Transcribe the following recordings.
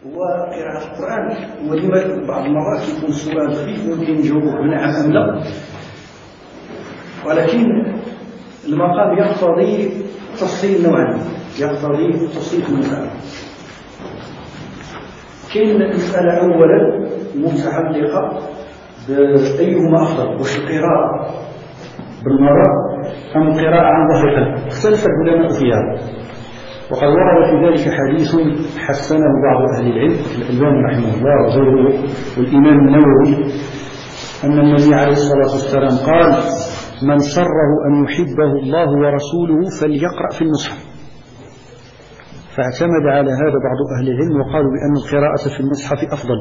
وقراءة القرآن. ولما بعض المرات يكون سؤال خفيف ممكن نجاوبه بنعم أم لا، ولكن المقام يقتضي تفصيل نوعا، يقتضي تفصيل المسألة. كاين المسألة أولا متعلقة بأيهما أفضل، واش القراءة بالمرة أم القراءة عن ظهر قلب؟ اختلف العلماء فيها، وقد ورد في ذلك حديث حسنه بعض أهل العلم الألباني رحمه الله وغيره والإمام النووي أن النبي عليه الصلاة والسلام قال: من سره أن يحبه الله ورسوله فليقرأ في المصحف. فاعتمد على هذا بعض أهل العلم وقالوا بأن القراءة في المصحف أفضل،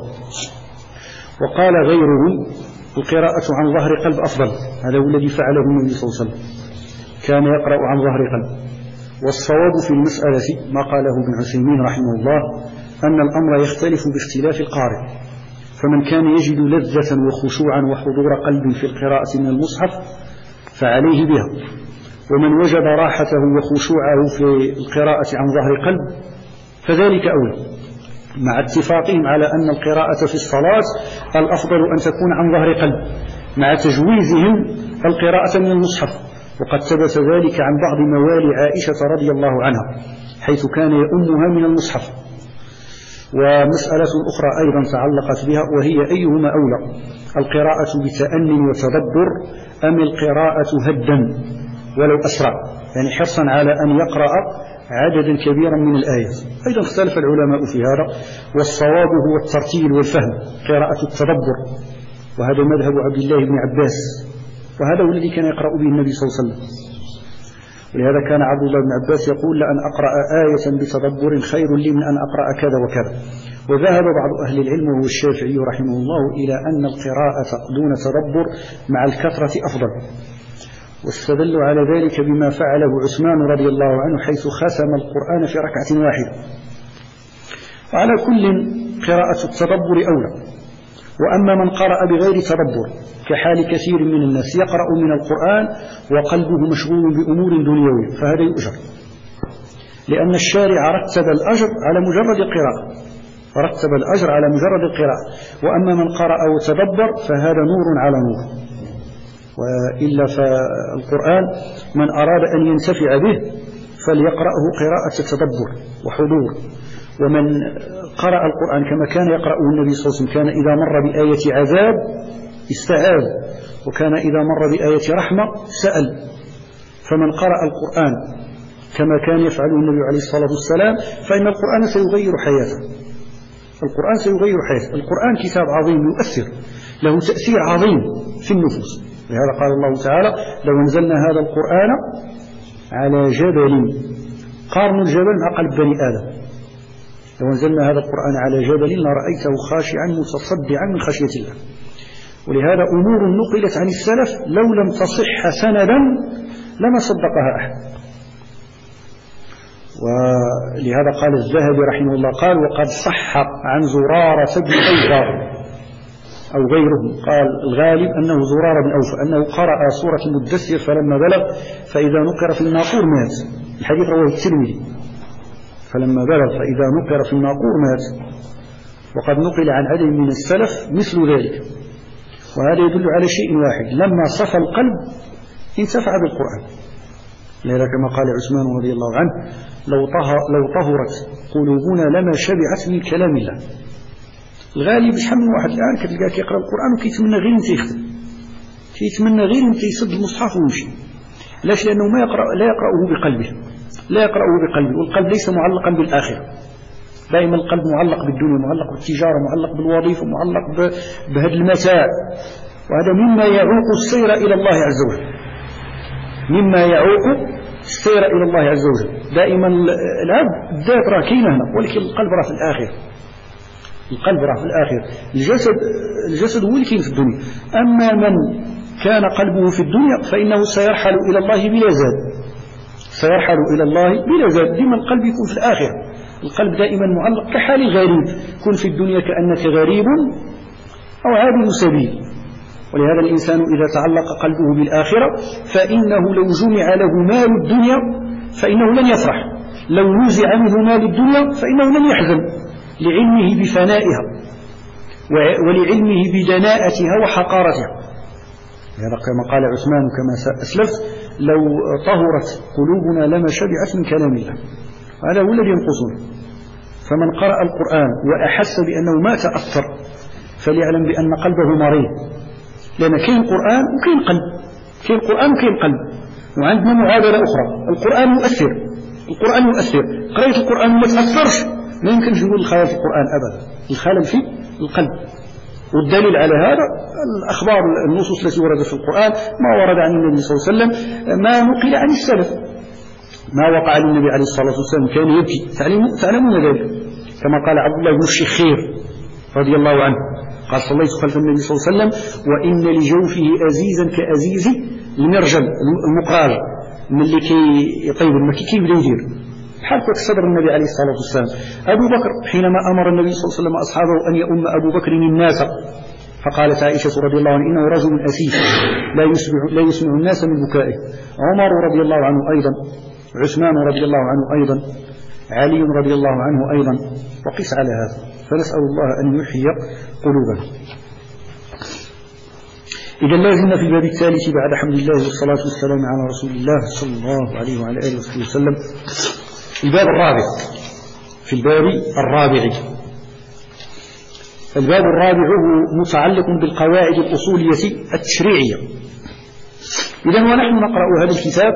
وقال غيرهم القراءة عن ظهر قلب أفضل، هذا هو الذي فعله النبي صلى الله عليه وسلم، كان يقرأ عن ظهر قلب. والصواب في المسألة ما قاله ابن عثيمين رحمه الله أن الأمر يختلف باختلاف القارئ، فمن كان يجد لذة وخشوعا وحضور قلب في القراءة من المصحف فعليه بها، ومن وجد راحته وخشوعه في القراءة عن ظهر قلب فذلك أولى، مع اتفاقهم على أن القراءة في الصلاة الأفضل أن تكون عن ظهر قلب، مع تجويزهم القراءة من المصحف. وقد ثبت ذلك عن بعض موالي عائشة رضي الله عنها حيث كان يؤمها من المصحف. ومسألة أخرى أيضا تعلقت بها، وهي أيهما أولى، القراءة بتأني وتدبر أم القراءة هدا ولو أسرع، يعني حرصا على أن يقرأ عددا كبيرا من الآيات. أيضا اختلف العلماء في هذا، والصواب هو الترتيل والفهم، قراءة التدبر، وهذا مذهب عبد الله بن عباس، وهذا هو الذي كان يقرأ به النبي صلى الله عليه وسلم. ولهذا كان عبد الله بن عباس يقول: لأن أقرأ آية بتدبر خير لي من أن أقرأ كذا وكذا. وذهب بعض أهل العلم وهو الشافعي رحمه الله إلى أن القراءة دون تدبر مع الكثرة أفضل، واستدلوا على ذلك بما فعله عثمان رضي الله عنه حيث ختم القرآن في ركعة واحدة. وعلى كل قراءة التدبر أولى. وأما من قرأ بغير تدبر كحال كثير من الناس يقرأ من القرآن وقلبه مشغول بأمور دنيوية فهذا يؤجر، لأن الشارع رتب الأجر على مجرد القراءة، رتب الأجر على مجرد القراءة. وأما من قرأ وتدبر فهذا نور على نور. وإلا فالقرآن من أراد أن ينتفع به فليقرأه قراءة تدبر وحضور. ومن قرأ القرآن كما كان يقرأه النبي صلى الله عليه وسلم، كان إذا مر بآية عذاب استعاذ، وكان إذا مر بآية رحمة سأل. فمن قرأ القرآن كما كان يفعله النبي عليه الصلاة والسلام فإن القرآن سيغير حياته. القرآن سيغير حياته. القرآن كتاب عظيم يؤثر، له تأثير عظيم في النفوس. لهذا قال الله تعالى: لو أنزلنا هذا القرآن على جبل، قارن الجبل مع قلب بني آدم، لو أنزلنا هذا القرآن على جبل لرأيته خاشعا متصدعا من خشية الله. ولهذا أمور نقلت عن السلف لو لم تصح سندا لما صدقها أحد. ولهذا قال الذهبي رحمه الله قال: وقد صح عن زرارة بن أوفى أو غيره، قال الغالب أنه زرارة بن أوفى أنه قرأ سورة المدثر فلما بلغ فإذا نقر في الناقور مات. الحديث رواه الترمذي، فلما بلغ فإذا نقر في الناقور مات. وقد نقل عن عدد من السلف مثل ذلك. وهذا يدل على شيء واحد: لما صفى القلب انتفع بالقرآن. لذلك كما قال عثمان رضي الله عنه: لو طهرت قلوبنا لما شبعت من كلام الله. الغالب شحال من واحد الآن كتلقاه كيقرأ القرآن وكيتمنى غير انت يخدم، كيتمنى غير انت يسد المصحف ويمشي. لاش؟ لأنه لا يقرأه بقلبه، لا يقرأه بقلبه. والقلب ليس معلقا بالآخرة، دائما القلب معلق بالدنيا، معلق بالتجارة، معلق بالوظيفة، معلق بهذا المتاع. وهذا مما يعوق السير إلى الله عز وجل، مما يعوق السير إلى الله عز وجل. دائما العبد الذات راه كاينه هنا، ولكن القلب راه في الآخرة، القلب راه في الآخرة. الجسد هو اللي كاين في الدنيا. أما من كان قلبه في الدنيا فإنه سيرحل إلى الله بلا زاد، سيرحل إلى الله بلا زاد. دائما القلب يكون في الآخرة، القلب دائما معلق كحال الغريب، كن في الدنيا كأنك غريب أو عابر سبيل. ولهذا الإنسان إذا تعلق قلبه بالآخرة فإنه لو جمع له مال الدنيا فإنه لن يفرح، لو نزع منه مال الدنيا فإنه لن يحزن. لعلمه بفنائها ولعلمه بدناءتها وحقارتها. هذا كما قال عثمان كما أسلفت: لو طهرت قلوبنا لما شبعت من كلام الله. هذا هو الذي ينقصنا. فمن قرأ القرآن وأحس بأنه ما تأثر فليعلم بأن قلبه مريض، لأن كاين قرآن وكاين قلب، كاين قرآن وكاين قلب. وعندنا معادلة أخرى: القرآن يؤثر، القرآن يؤثر. قرأت القرآن وما تأثرش ما يمكنش نقول الخلل في القرآن أبدا، الخلل في القلب. والدليل على هذا الأخبار النصوص التي وردت في القرآن، ما ورد عن النبي صلى الله عليه وسلم، ما نقل عن السلف، ما وقع للنبي عليه الصلاة والسلام كان يبكي، تعلمون ذلك. كما قال عبد الله بن الشخير رضي الله عنه قال: صليت خلف النبي صلى الله عليه وسلم وإن لجوفه أزيزا كأزيز المرجل المقراج، من اللي كي يطيب المكي كي يبدا يدير بحال كيف صدر النبي عليه الصلاة والسلام. أبو بكر حينما أمر النبي صلى الله عليه وسلم أصحابه أن يؤم أبو بكر الناس، فقالت عائشة رضي الله عنها: إنه رجل أسيف لا يسمع الناس من بكائه. عمر رضي الله عنه أيضا، عثمان رضي الله عنه أيضا، علي رضي الله عنه أيضا، وقس على هذا. فنسأل الله أن يحيي قلوبنا. إذا لازلنا في الباب الثالث بعد حمد الله والصلاة والسلام على رسول الله صلى الله عليه وعلى آله وصحبه وسلم. الباب الرابع، في الباب الرابع. الباب الرابع هو متعلق بالقواعد الأصولية التشريعية. إذا ونحن نقرأ هذا الكتاب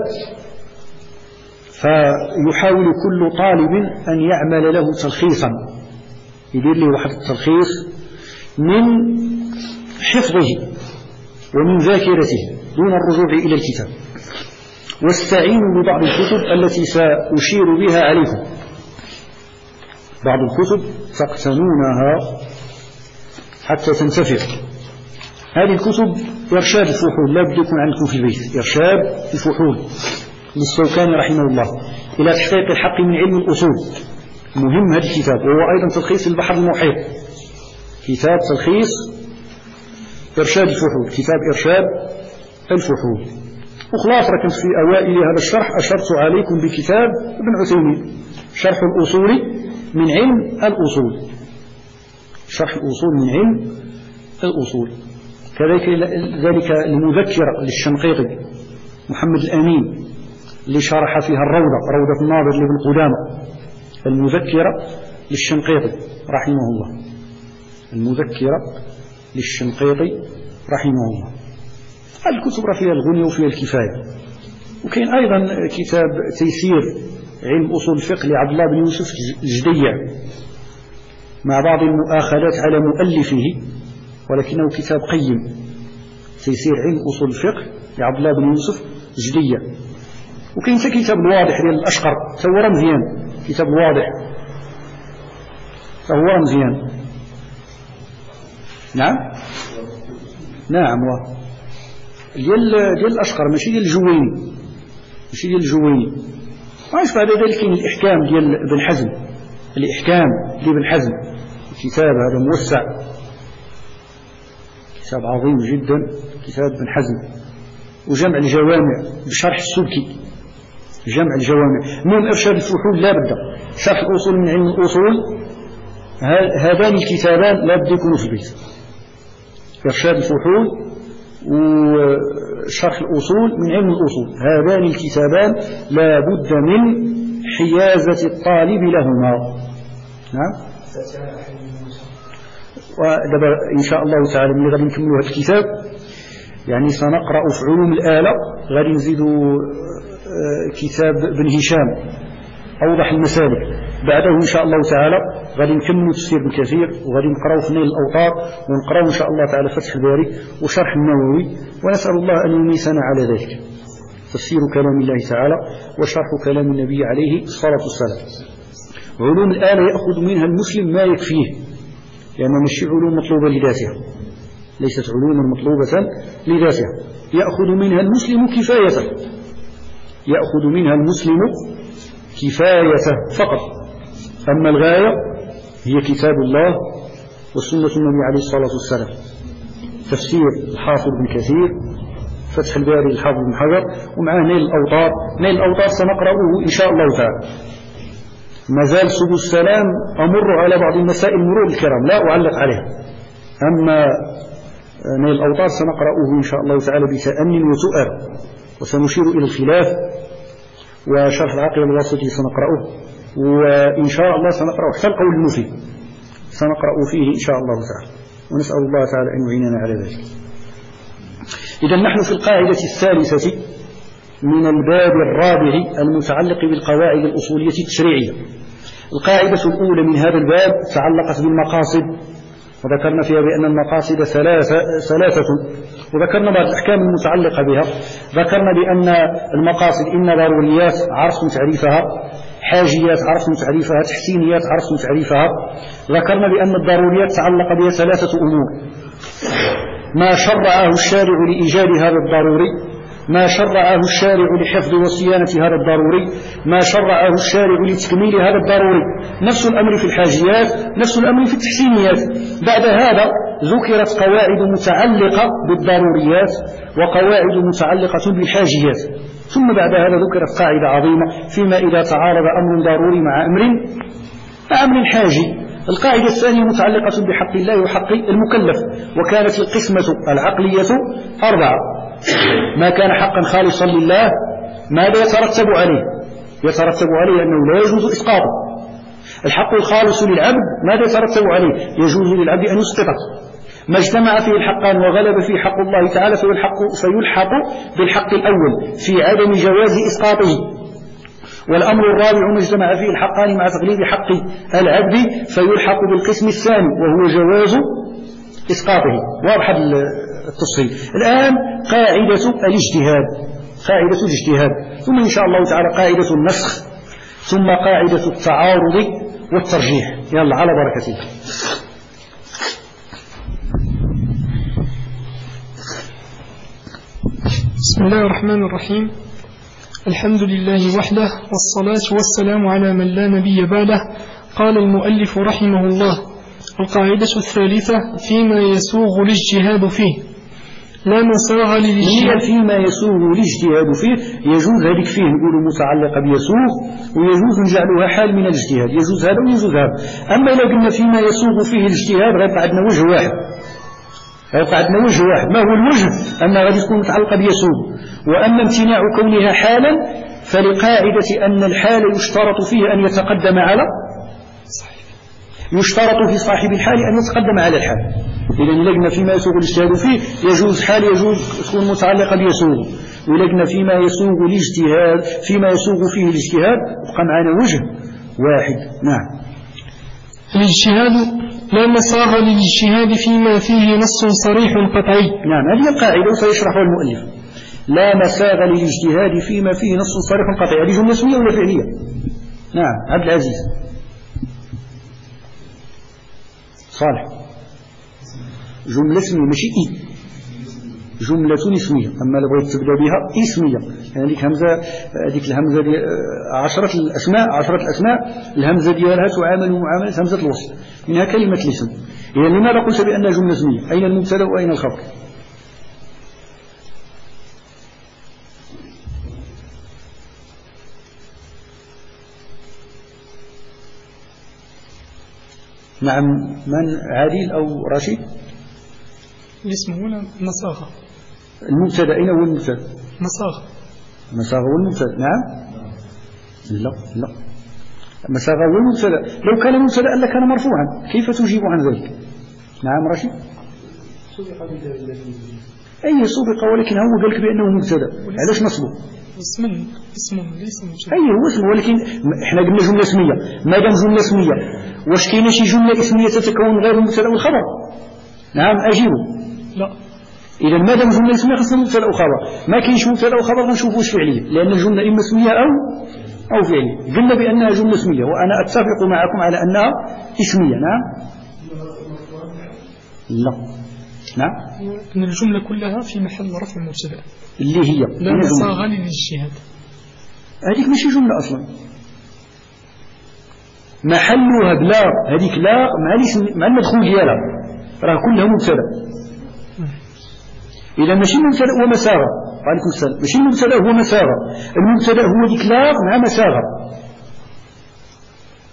فيحاول كل طالب أن يعمل له تلخيصا، يدير له واحد التلخيص من حفظه ومن ذاكرته دون الرجوع إلى الكتاب. واستعينوا ببعض الكتب التي سأشير بها عليكم، بعض الكتب تقتنونها حتى تنتفع. هذه الكتب إرشاد الفحول، لا بد يكون عندكم في البيت إرشاد الفحول للسوكاني رحمه الله إلى تحقيق الحق من علم الأصول. مهم هذا الكتاب، وهو أيضا تلخيص البحر المحيط، كتاب تلخيص إرشاد الفحول، كتاب إرشاد الفحول. وخلاص ركنت في أوائل هذا الشرح أشرت عليكم بكتاب ابن عثيمين شرح الأصول من علم الأصول، شرح الأصول من علم الأصول. كذلك المذكرة للشنقيطي محمد الأمين اللي شرح فيها الروضة، روضة الناظر لابن قدامة. المذكرة للشنقيطي رحمه الله، المذكرة للشنقيطي رحمه الله. الكتب فيها الغنية وفيها الكفاية. وكاين أيضا كتاب تيسير علم أصول الفقه لعبد الله بن يوسف الجديع مع بعض المؤاخذات على مؤلفه، ولكنه كتاب قيم. تيسير علم أصول الفقه لعبد الله بن يوسف الجديع. وكاين كتاب الواضح ديال الأشقر، فهو مزيان، كتاب الواضح فهو مزيان. نعم ديال الأشقر، ماشي ديال الجويني، ماشي ديال الجويني. عايش بعد ذلك كاين الإحكام ديال ابن حزم، الإحكام ديال ابن حزم، الكتاب هذا موسع، كتاب عظيم جدا، كتاب ابن حزم. وجمع الجوامع بشرح السبكي، جمع الجوامع. المهم إرشاد الفحول لا بد، شرح الأصول من علم الأصول، هذان الكتابان لا بد يكونوا في البيت، إرشاد الفحول وشرح الأصول من علم الأصول. هذان الكتابان لا بد من حيازة الطالب لهما. نعم. ودابا إن شاء الله تعالى ملي غادي نكملوا هذا الكتاب يعني سنقرأ في علوم الآلة، غادي نزيدوا كتاب ابن هشام أوضح المسالك. بعده إن شاء الله تعالى غادي نكملوا تفسير ابن كثير، وغادي نقراو في نيل الأوطار، ونقراو إن شاء الله تعالى فتح الباري وشرح النووي، ونسأل الله أن يميسنا على ذلك. تفسير كلام الله تعالى وشرح كلام النبي عليه الصلاة والسلام. علوم الآلة يأخذ منها المسلم ما يكفيه، لأنها مش علوم مطلوبة لذاتها، ليست علوما مطلوبة لذاتها. يأخذ منها المسلم كفايته، يأخذ منها المسلم كفايته فقط. أما الغاية هي كتاب الله وسنة النبي عليه الصلاة والسلام. تفسير الحافظ بن كثير، فتح الباري الحافظ بن حجر، ومعه نيل الأوطار. نيل الأوطار سنقرأه إن شاء الله تعالى. ما زال سبل السلام أمر على بعض المسائل مرور الكرام لا أعلق عليها. أما نيل الأوطار سنقرأه إن شاء الله تعالى بتأني وتؤر، وسنشير إلى الخلاف، وشرح العقيدة الواسطي سنقرأه، وإن شاء الله سنقرأ حتى القول المفيد سنقرأ فيه إن شاء الله تعالى، ونسأل الله تعالى أن يعيننا على ذلك. إذا نحن في القاعدة الثالثة من الباب الرابع المتعلق بالقواعد الأصولية التشريعية. القاعدة الأولى من هذا الباب تعلقت بالمقاصد، وذكرنا فيها بأن المقاصد ثلاثة، وذكرنا بعض الأحكام المتعلقة بها. ذكرنا بأن المقاصد إما ضروريات عرفتم تعريفها، حاجيات عرفتم تعريفها، تحسينيات عرفتم تعريفها. ذكرنا بأن الضروريات تعلق بها ثلاثة أمور: ما شرعه الشارع لإيجاد هذا الضروري، ما شرعه الشارع لحفظ وصيانة هذا الضروري، ما شرعه الشارع لتكميل هذا الضروري. نفس الأمر في الحاجيات، نفس الأمر في التحسينيات. بعد هذا ذكرت قواعد متعلقة بالضروريات وقواعد متعلقة بالحاجيات. ثم بعد هذا ذكرت قاعدة عظيمة فيما إذا تعارض أمر ضروري مع أمر حاجي. القاعدة الثانية متعلقة بحق الله وحق المكلف، وكانت القسمة العقلية 4: ما كان حقا خالصا لله ماذا يترتب عليه؟ يترتب عليه أنه لا يجوز إسقاطه. الحق الخالص للعبد ماذا يترتب عليه؟ يجوز للعبد أن يسقطه. ما اجتمع فيه الحقان وغلب فيه حق الله تعالى فيلحق بالحق الأول في عدم جواز إسقاطه. والأمر الرابع ما اجتمع فيه الحقان مع تغليب حق العبد فيلحق بالقسم الثاني وهو جواز إسقاطه. واضح التفصيل. الآن قاعدة الاجتهاد، ثم إن شاء الله تعالى قاعدة النسخ، ثم قاعدة التعارض والترجيح. يلا على بركة الله. بسم الله الرحمن الرحيم. الحمد لله وحده، والصلاة والسلام على من لا نبي بعده. قال المؤلف رحمه الله: القاعدة الثالثة فيما يسوغ الاجتهاد فيه لا مساغ للاجتهاد. فيما يسوغ الاجتهاد فيه يجوز هذيك فيه نقول متعلقة بيسوغ، ويجوز نجعلها حال من الاجتهاد، يجوز هذا ويجوز هذا. أما إذا قلنا فيما يسوغ فيه الاجتهاد غيبقى عندنا وجه واحد. ما هو الوجه؟ أنها غادي تكون متعلقة بيسوغ. وأما امتناع كونها حالا فلقاعدة أن الحال يشترط فيه أن يتقدم على يشترط في صاحب الحال أن يتقدم على الحال. إذا لقنا فيما يسوغ الاجتهاد فيه يجوز حال يجوز تكون متعلقة بيسوغ، ولقنا فيما يسوغ الاجتهاد فيما يسوغ فيه الاجتهاد بقى معنا وجه واحد. نعم. الاجتهاد لا مساغ للاجتهاد فيما فيه نص صريح قطعي. نعم، هذه القاعدة وسيشرحها المؤلف. لا مساغ للاجتهاد فيما فيه نص صريح قطعي. هذه جملة اسمية ولا فعلية؟ نعم. عبد العزيز صالح. جملة اسمية ماشي جملة اسمية. أما لو بغيت تبدأ بها اسمية، يعني هذيك الهمزة دي 10 الأسماء الهمزة ديالها تعامل معاملة همزة الوصل، منها كلمة الاسم. إذا لماذا قلت بأنها جملة اسمية؟ أين المبتدأ وأين الخبر؟ نعم. من عادل أو رشيد؟ الاسم هنا مساغة. المبتدأ أين هو المبتدأ؟ مساغة هو المبتدأ. نعم. لا مساغة هو المبتدأ. لو كان مبتدأ لكان مرفوعا، كيف تجيب عن ذلك؟ نعم رشيد. أي سبق، ولكن هو قال لك بأنه مبتدأ. علاش نصبه؟ اسم ليس مبتدأ. أي هو اسم، ولكن احنا قلنا جملة اسمية. ما دام جملة اسمية واش كاينه شي جملة اسمية تتكون غير المبتدأ والخبر؟ نعم أجيبوا. لا. إذا ما دام جملة اسمية خصنا مبتدأ وخبر. ما كاينش مبتدأ وخبر غنشوفوا واش فعلية، لأن الجملة إما اسمية أو فعلية. قلنا بأنها جملة اسمية، وأنا أتفق معكم على أنها اسمية. نعم. لا. نعم. أن الجملة كلها في محل رفع مبتدأ اللي هي لا مساغ للاجتهاد. هذيك ماشي جملة أصلا، محلها بلا. هذيك لا مع المدخول ديالها راه كلها مبتدأ. إذا ماشي المبتدأ هو مساغة. وعليكم السلام. ماشي المبتدأ هو مساغة، المبتدأ هو ديك لا مع مساغة.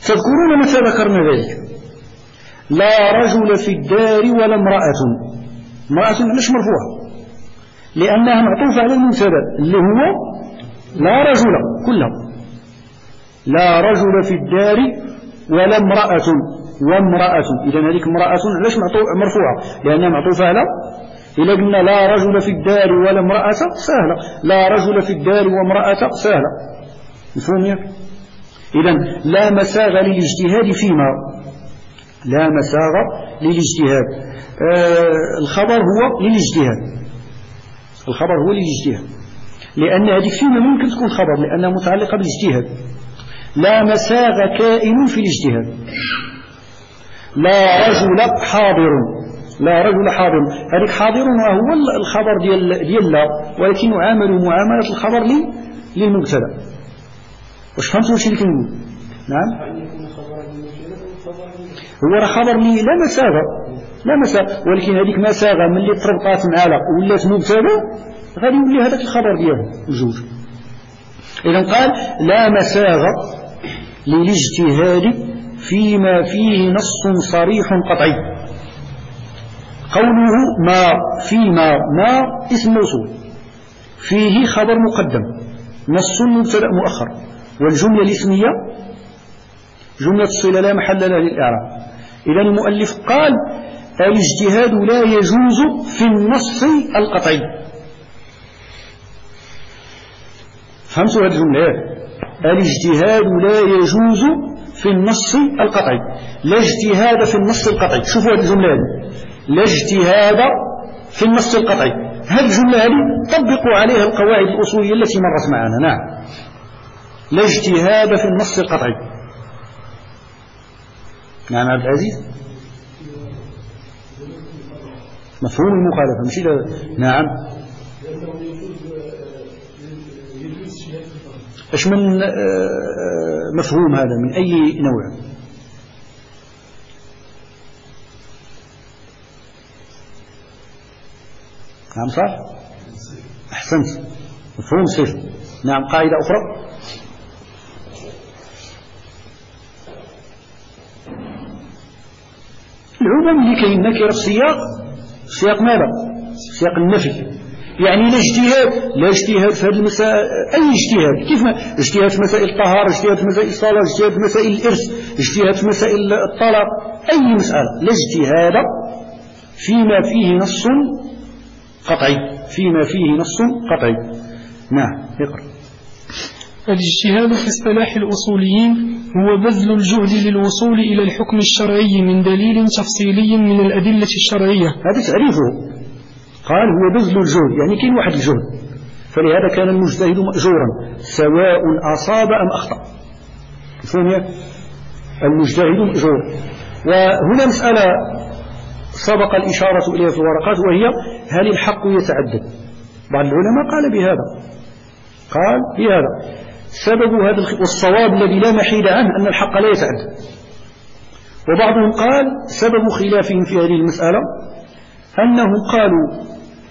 تذكرون متى ذكرنا ذلك؟ لا رجل في الدار ولا امرأة. امرأة علاش مرفوعة؟ لأنها معطوفة على المبتدا اللي هو لا رجل كلها. لا رجل في الدار ولا امرأة وامرأة. إذا هذيك امرأة علاش مرفوعة؟ لأنها معطوفة على. إذا قلنا لا رجل في الدار ولا امرأة سهلة، لا رجل في الدار وامرأة سهلة. مفهوم ياك؟ إذا لا مساغ للاجتهاد فيما. لا مساغ للاجتهاد. الخبر هو للاجتهاد. الخبر هو للاجتهاد، لأن هذه فيما ممكن تكون خبر لأنها متعلقة بالاجتهاد. لا مساغ كائن في الاجتهاد. لا رجل حاضر. لا رجل حاضر. هذيك حاضر وهو الخبر ديال لا، ولكن يعامل معاملة الخبر للمبتدا. واش فهمتوا واش اللي كنقول؟ نعم. هو خبر لي لا مساغ. لا مساغ، ولكن هذيك مساغة من اللي تربطات مع لا ولات مبتدا غادي يولي هذاك الخبر ديالها بجوج. إذا قال لا مساغ للاجتهاد فيما فيه نص صريح قطعي. قوله ما فيما، ما اسم موصول، فيه خبر مقدم، نص مبتدا مؤخر، والجملة الاسمية جملة الصلة لا محل لها للإعراب. إذا المؤلف قال الاجتهاد لا يجوز في النص القطعي. فهمتوا هذه الجملة؟ الاجتهاد لا يجوز في النص القطعي. لا اجتهاد في النص القطعي. شوفوا هذه الجملة هذه، لا اجتهاد في النص القطعي. هذه الجملة هذه طبقوا عليها القواعد الأصولية التي مرت معنا. نعم. لا اجتهاد في النص القطعي. نعم عبد العزيز. مفهوم المخالفة ماشي. نعم. ايش من مفهوم هذا من أي نوع؟ نعم صح. أحسنت. مفهوم صفر. نعم. قاعدة أخرى. العموم اللي كاين نكرة في سياق ماذا؟ سياق النفي. يعني لا اجتهاد، لا اجتهاد في هذه المسائل. أي اجتهاد؟ كيف ما اجتهاد في مسائل الطهارة، اجتهاد في مسائل الصلاة، اجتهاد في مسائل الإرث، اجتهاد في مسائل الطلاق، أي مسألة. لا اجتهاد فيما فيه نص قطعي. فيما فيه نص قطعي. نعم. اقرأ. الاجتهاد في اصطلاح الأصوليين هو بذل الجهد للوصول إلى الحكم الشرعي من دليل تفصيلي من الأدلة الشرعية. هذا تعريفه. قال هو بذل الجهد، يعني كاين واحد الجهد، فلهذا كان المجتهد مأجورا سواء أصاب أم أخطأ. مفهوم؟ المجتهد مأجور. وهنا مسألة سبق الإشارة إليها في الورقات، وهي هل الحق يتعدد؟ بعض العلماء قال بهذا، قال بهذا سبب هذا والصواب الذي لا محيد عنه أن الحق لا يتعدد. وبعضهم قال سبب خلافهم في هذه المسألة أنهم قالوا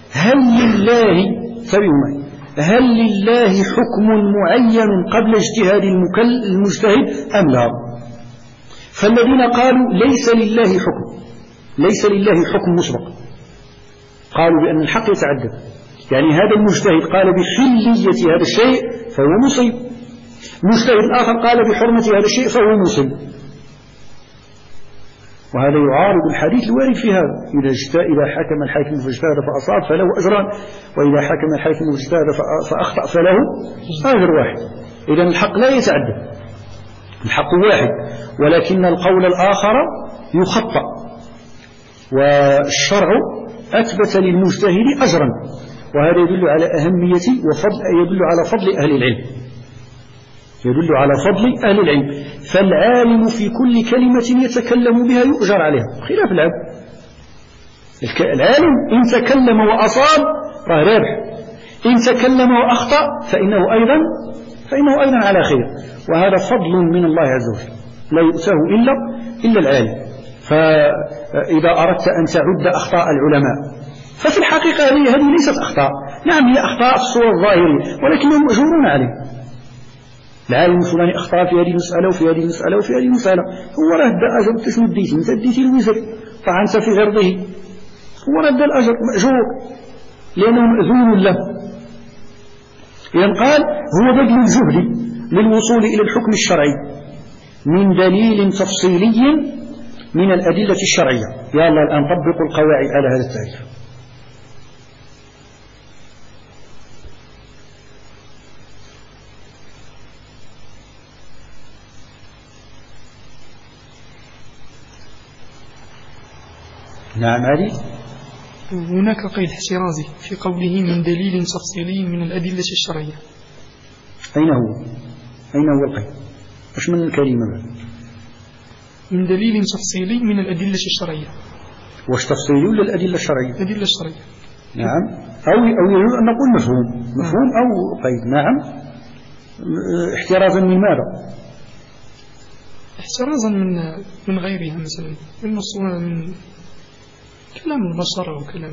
هل لله حكم معين قبل اجتهاد المجتهد أم لا؟ فالذين قالوا ليس لله حكم مسبق، قالوا بأن الحق يتعدد. يعني هذا المجتهد قال بحلية هذا الشيء فهو مصيب، مجتهد آخر قال بحرمة هذا الشيء فهو مصيب. وهذا يعارض الحديث الوارد في هذا، إذا حكم الحاكم فاجتهد فأصاب فله أجران، وإذا حكم الحاكم فاجتهد فأخطأ فله أجر واحد. إذا الحق لا يتعدد، الحق واحد، ولكن القول الآخر يخطأ. والشرع أثبت للمجتهد أجرا، وهذا يدل على أهمية يدل على فضل أهل العلم، يدل على فضل أهل العلم. فالعالم في كل كلمة يتكلم بها يؤجر عليها، خلاف العبد. العالم إن تكلم وأصاب راه رابح، إن تكلم وأخطأ فإنه أيضا على خير. وهذا فضل من الله عز وجل لا يؤتاه إلا العالم. فإذا أردت أن تعد أخطاء العلماء ففي الحقيقة هذه ليست أخطاء. نعم هي أخطاء في الصورة الظاهرية، ولكنهم مأجورون عليه. العالم الفلاني أخطأ في هذه المسألة وفي هذه المسألة وفي هذه المسألة، هو راه دا أجر. شنو ديتي؟ أنت ديتي الوزر، طعنت في عرضه، هو رد الأجر مأجور لأنه مأذون له. إذن قال هو بذل الجهد للوصول إلى الحكم الشرعي من دليل تفصيلي من الأدلة الشرعية. يا الله الآن طبقوا القواعد على هذا التعريف. نعم علي. هناك قيد احترازي في قوله من دليل تفصيلي من الأدلة الشرعية. أين هو القيد؟ إيش من الكلمة بعد؟ من دليل تفصيلي من الأدلة الشرعية. واش تفصيلي ولا الأدلة الشرعية؟ الأدلة الشرعية. نعم. أو يجوز أن نقول مفهوم أو قيد. نعم. احترازا من ماذا؟ احترازا من غيرها، مثلا من كلام البشر أو كلام،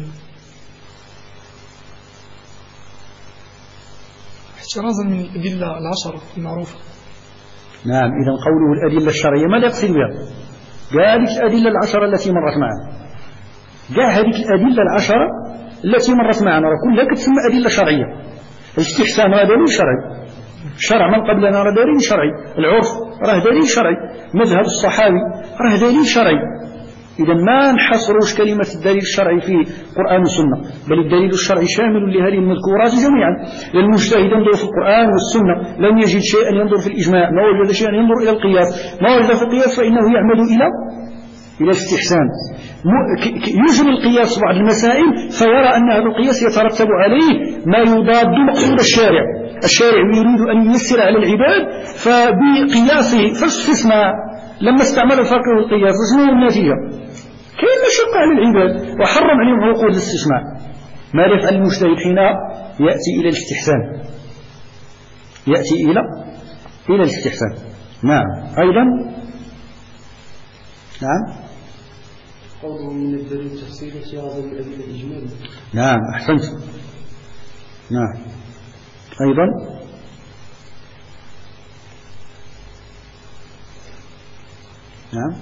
احترازا من الأدلة العشرة المعروفة. نعم. إذا قوله الأدلة الشرعية ماذا يقصد بها؟ قال الأدلة العشرة التي مرت معنا، قال هذه الأدلة العشرة التي مرت معنا كلها كتسمى أدلة شرعية. الاستحسان هذا دليل شرعي، الشرع من قبلنا راه دليل شرعي، العرف راه دليل شرعي، مذهب الصحابي راه دليل شرعي. إذا ما نحصروش كلمة الدليل الشرعي في القرآن والسنة، بل الدليل الشرعي شامل لهذه المذكورات جميعا. للمجتهد ينظر في القرآن والسنة، لم يجد شيئا ينظر في الإجماع، ما وجد شيئا ينظر إلى القياس، ما وجد في القياس فإنه يعمل إلى الاستحسان. يجري القياس بعض المسائل فيرى أن هذا القياس يترتب عليه ما يضاد مقصود الشارع. الشارع يريد أن ييسر على العباد، فبقياسه فاستثناء لما استعمل الفقه والقياس شنو النتيجة؟ كاين مشقة على العباد وحرم عليهم عقود الاستثناء. ماذا يفعل المجتهد حين يأتي إلى الاستحسان؟ يأتي إلى الاستحسان. نعم. أيضا نعم قوله من الدليل التفصيلي احترازا من الأدلة الإجمالية. نعم أحسنت. نعم. أيضا نعم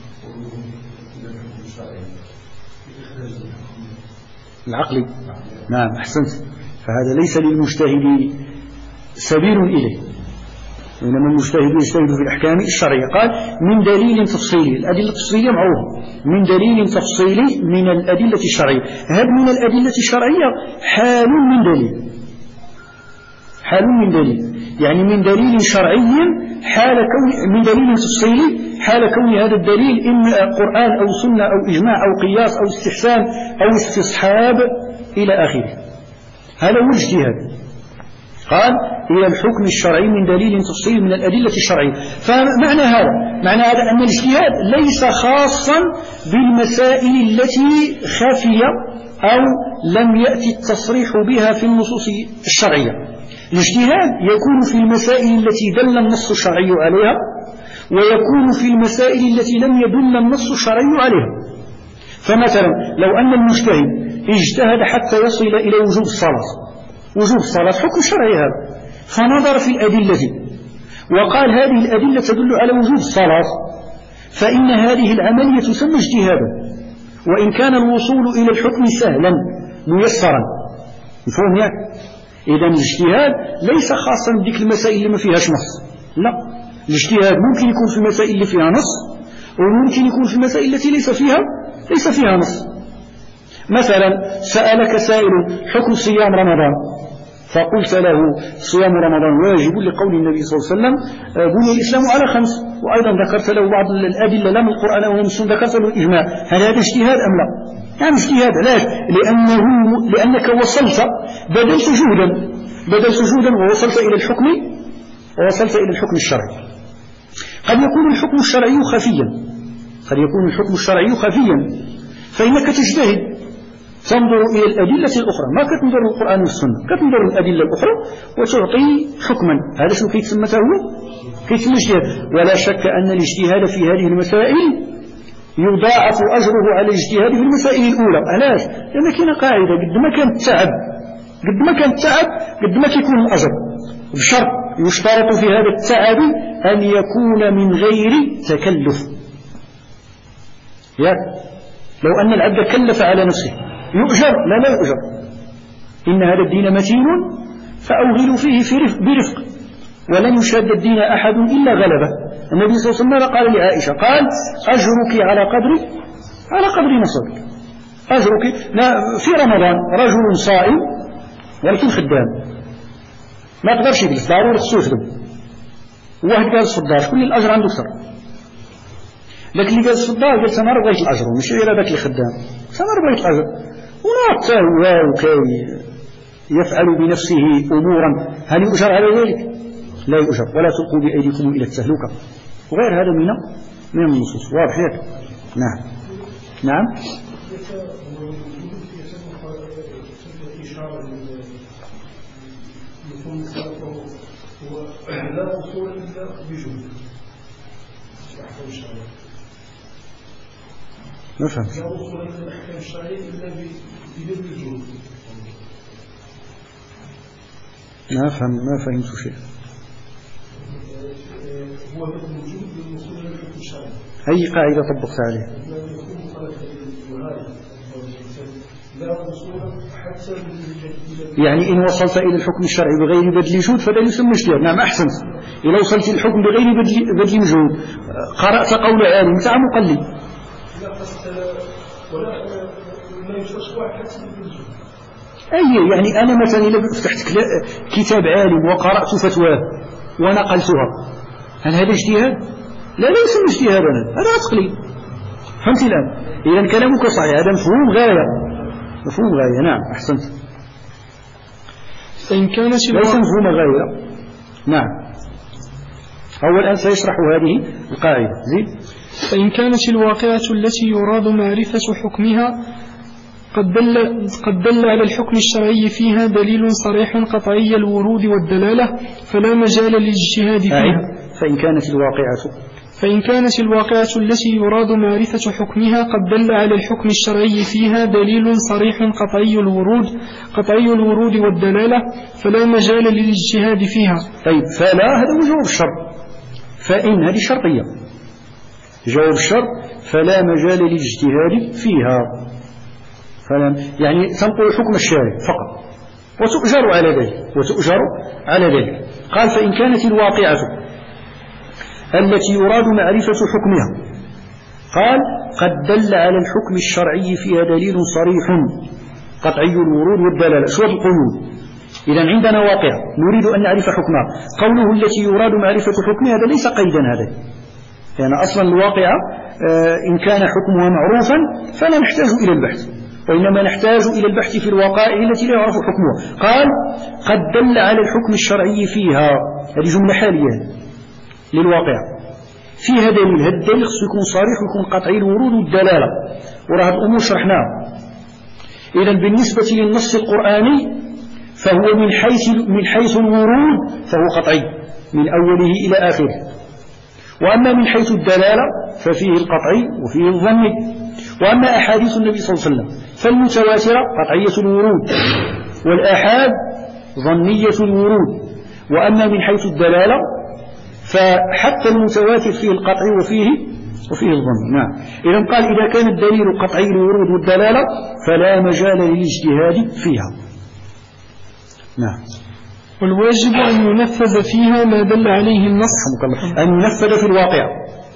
العقلي. نعم أحسنت. فهذا ليس للمجتهد سبيل إليه، إنما المجتهد يجتهد في الأحكام الشرعية. قال من دليل تفصيلي، الأدلة التفصيلية معروفة، من دليل تفصيلي من الأدلة الشرعية. هذا من الأدلة الشرعية حال من دليل، حال من دليل، يعني من دليل شرعي حال كون، من دليل تفصيلي حال كون هذا الدليل إما قرآن أو سنة أو إجماع أو قياس أو استحسان أو استصحاب إلى آخره. هذا هو الاجتهاد. قال إلى الحكم الشرعي من دليل تفصيلي من الأدلة الشرعية. فمعنى هذا أن الاجتهاد ليس خاصا بالمسائل التي خفي أو لم يأتي التصريح بها في النصوص الشرعية. الاجتهاد يكون في المسائل التي دل النص الشرعي عليها، ويكون في المسائل التي لم يدل النص الشرعي عليها. فمثلا لو أن المجتهد اجتهد حتى يصل إلى وجوب الصلاة حكم شرعي هذا، فنظر في الأدلة وقال هذه الأدلة تدل على وجوب الصلاة، فإن هذه العملية تسمى اجتهادا، وإن كان الوصول إلى الحكم سهلا ميسرا. مفهوم يعني؟ إذن الاجتهاد ليس خاصا بذيك المسائل اللي ما فيهاش نص، لا، الاجتهاد ممكن يكون في المسائل اللي فيها نص، وممكن يكون في المسائل التي ليس فيها نص. مثلا سألك سائل حكم صيام رمضان، فقلت له صيام رمضان واجب لقول النبي صلى الله عليه وسلم بني الإسلام على 5، وأيضا ذكرت له بعض الأدلة لا من القرآن أو من السنة، ذكرت له الإجماع. هل هذا اجتهاد أم لا؟ يعني اجتهاد. علاش؟ لأنك وصلت بدلت جهدا ووصلت إلى الحكم الشرعي. قد يكون الحكم الشرعي خفيا، فإنك تجتهد تنظر إلى الأدلة الأخرى، ما كتنظر للقرآن والسنة، كتنظر للأدلة الأخرى وتعطي حكما. هذا شنو كيتسمى اجتهاد. ولا شك أن الاجتهاد في هذه المسائل يضاعف أجره على الاجتهاد في المسائل الأولى. علاش؟ لأن كاينه قاعدة، قد ما كان التعب قد ما كيكون الأجر، بشرط يشترط في هذا التعب أن يكون من غير تكلف. لو أن العبد كلف على نفسه يؤجر؟ لا يؤجر. إن هذا الدين متين فأوغلوا فيه برفق، ولن يشاد الدين أحد إلا غلبه. النبي صلى الله عليه وسلم قال لعائشة قال أجرك على قدر نصرك. أجرك في رمضان رجل صائم ولكن خدام ما تقدرش يجلس، ضروري خصو يخدم، واحد جالس في الدار كل الأجر عنده أكثر، لكن اللي جالس في الدار جالس أنا بغيت الأجر ماشي غير هذاك اللي خدام، أنا بغيت الأجر ونعطى هو وكي يفعل بنفسه أمورا هل يؤجر على ذلك؟ لا يؤجر. ولا تلقوا بأيديكم إلى التهلكة وغير هذا من النصوص. واضح لك؟ نعم لا أصول إلا بجهد. ما فهمت. لا أصول إلا الأحكام الشرعية إلا بجهد الجهد. ما فهمت شيء. هو الوجود للوصول إلى الحكم الشرعي. أي قاعدة طبقت عليها؟ يعني إن وصلت إلى الحكم الشرعي بغير بذل جهد فلا يسمى اجتهاد. نعم أحسنت. إذا وصلت الحكم بغير بذل جهد قرأت قول عالم متى مقلد. أي يعني أنا مثلا إذا فتحت كتاب عالم وقرأت فتواه ونقلتها هل هذا اجتهاد؟ لا يسمى اجتهاد، هذا تقليد. فهمت الآن؟ إذا كلامك صحيح، هذا مفهوم غاية. نعم أحسنت. فإن كانت ليس مفهوم غاية. نعم أول الآن سيشرح هذه القاعدة. فإن كانت الواقعة التي يراد معرفة حكمها قد دل على الحكم الشرعي فيها دليل صريح قطعي الورود والدلالة فلا مجال للاجتهاد فيها. فإن كانت الواقعة التي يراد معرفة حكمها قد دل على الحكم الشرعي فيها دليل صريح قطعي الورود والدلالة فلا مجال للاجتهاد فيها. طيب فلا هذا جواب الشرط، فإن هذه شرطية. جواب الشرط فلا مجال للاجتهاد فيها، يعني تنقل حكم الشارع فقط وتؤجر على ذلك. قال فإن كانت الواقعة التي يراد معرفة حكمها قال قد دل على الحكم الشرعي فيها دليل صريح قطعي الورود والدلالة. شو القيود؟ إذا عندنا واقعة نريد أن نعرف حكمها، قوله التي يراد معرفة حكمها هذا ليس قيدا، هذا يعني أصلا الواقعة إن كان حكمها معروفا فلا نحتاج إلى البحث، وإنما نحتاج إلى البحث في الوقائع التي لا يعرف حكمها. قال قد دل على الحكم الشرعي فيها، هذه جملة حالية للواقع فيها دليل، هذا الدليل خصو يكون صريح ويكون قطعي الورود والدلالة، وراه الأمور شرحناها. إذا بالنسبة للنص القرآني فهو من حيث الورود فهو قطعي من أوله إلى آخره، وأما من حيث الدلالة ففيه القطعي وفيه الظني. وأما أحاديث النبي صلى الله عليه وسلم فالمتواترة قطعية الورود والآحاد ظنية الورود. وأما من حيث الدلالة فحتى المتواتر فيه القطعي وفيه الظن. نعم. إذن قال إذا كان الدليل قطعي الورود والدلالة فلا مجال للاجتهاد فيها. نعم. والواجب أن ينفذ فيها ما دل عليه النص، أن ينفذ في الواقع.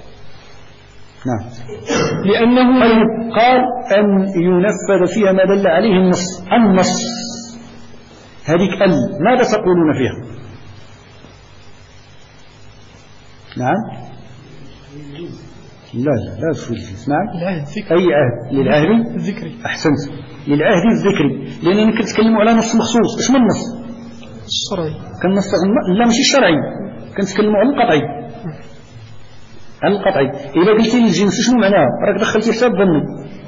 نعم. لأنه قال أن ينفذ فيها ما دل عليه النص. هذيك ماذا تقولون فيها؟ نعم. لا تفوت الجنس. نعم. أي عهد؟ للعهد الذكري. أحسنت، للعهد الذكري، لأننا كنتكلموا على نص مخصوص. إيش من النص؟ الشرعي. كان نص لا ماشي الشرعي، كنتكلموا على القطعي. إذا قلت لي الجنس شنو معناه؟ راك دخلتي حساب ظني.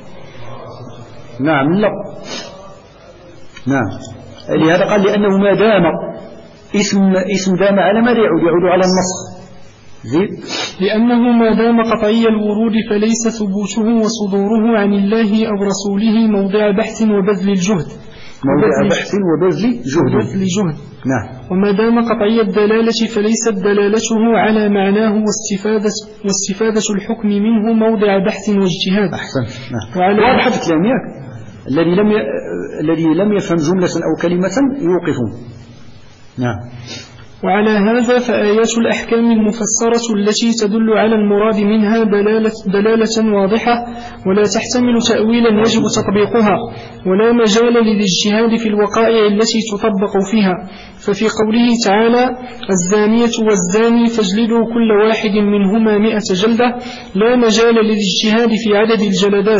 نعم. لا. نعم. لهذا قال لأنه ما دام اسم دام على ماذا يعود على النص. لأنه ما دام قطعي الورود فليس ثبوته وصدوره عن الله أو رسوله موضع بحث وبذل الجهد. نعم. وما دام قطعي الدلالة فليست دلالته على معناه واستفادة الحكم منه موضع بحث واجتهاد. أحسنت. نعم. واضح في الكلام ياك. الذي لم يفهم جملة أو كلمة يوقفون. نعم. وعلى هذا فآيات الأحكام المفسرة التي تدل على المراد منها دلالة واضحة ولا تحتمل تأويلا يجب تطبيقها، ولا مجال للاجتهاد في الوقائع التي تطبق فيها. ففي قوله تعالى: الزانية والزاني فاجلدوا كل واحد منهما 100 جلدة، لا مجال للاجتهاد في عدد الجلدات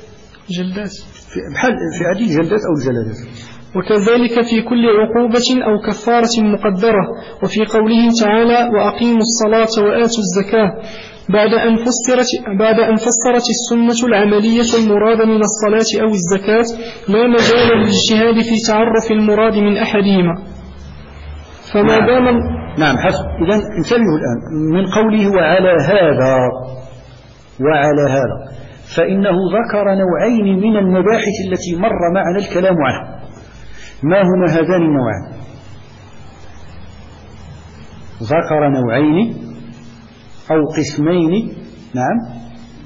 في عدد الجلدات أو الجلدات. وكذلك في كل عقوبة أو كفارة مقدرة. وفي قوله تعالى: وأقيموا الصلاة وآتوا الزكاة، بعد أن فسرت السنة العملية المراد من الصلاة أو الزكاة، لا مجال للاجتهاد في تعرف المراد من أحدهما. فما دام نعم حسب. إذن انتبهوا الآن من قوله وعلى هذا فإنه ذكر نوعين من المباحث التي مر معنا الكلام عنها. ما هما هذان النوعان؟ ذكر نوعين أو قسمين. نعم.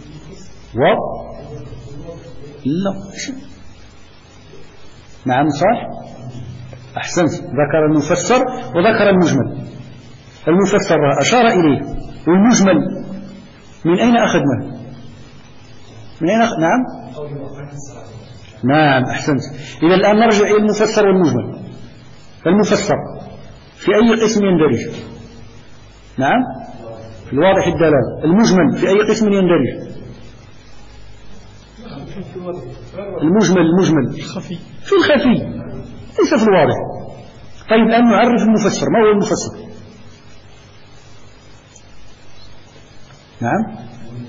نعم صح. أحسنت. ذكر المفسر وذكر المجمل. المفسر أشار إليه، والمجمل من أين أخذناه؟ نعم أحسنت. إذا الآن نرجع إلى المفسر والمجمل. المفسر في أي قسم يندرج؟ نعم في الواضح الدلالة. المجمل في أي قسم يندرج؟ المجمل في الخفي ليس في الواضح. طيب الآن نعرف المفسر. ما هو المفسر؟ نعم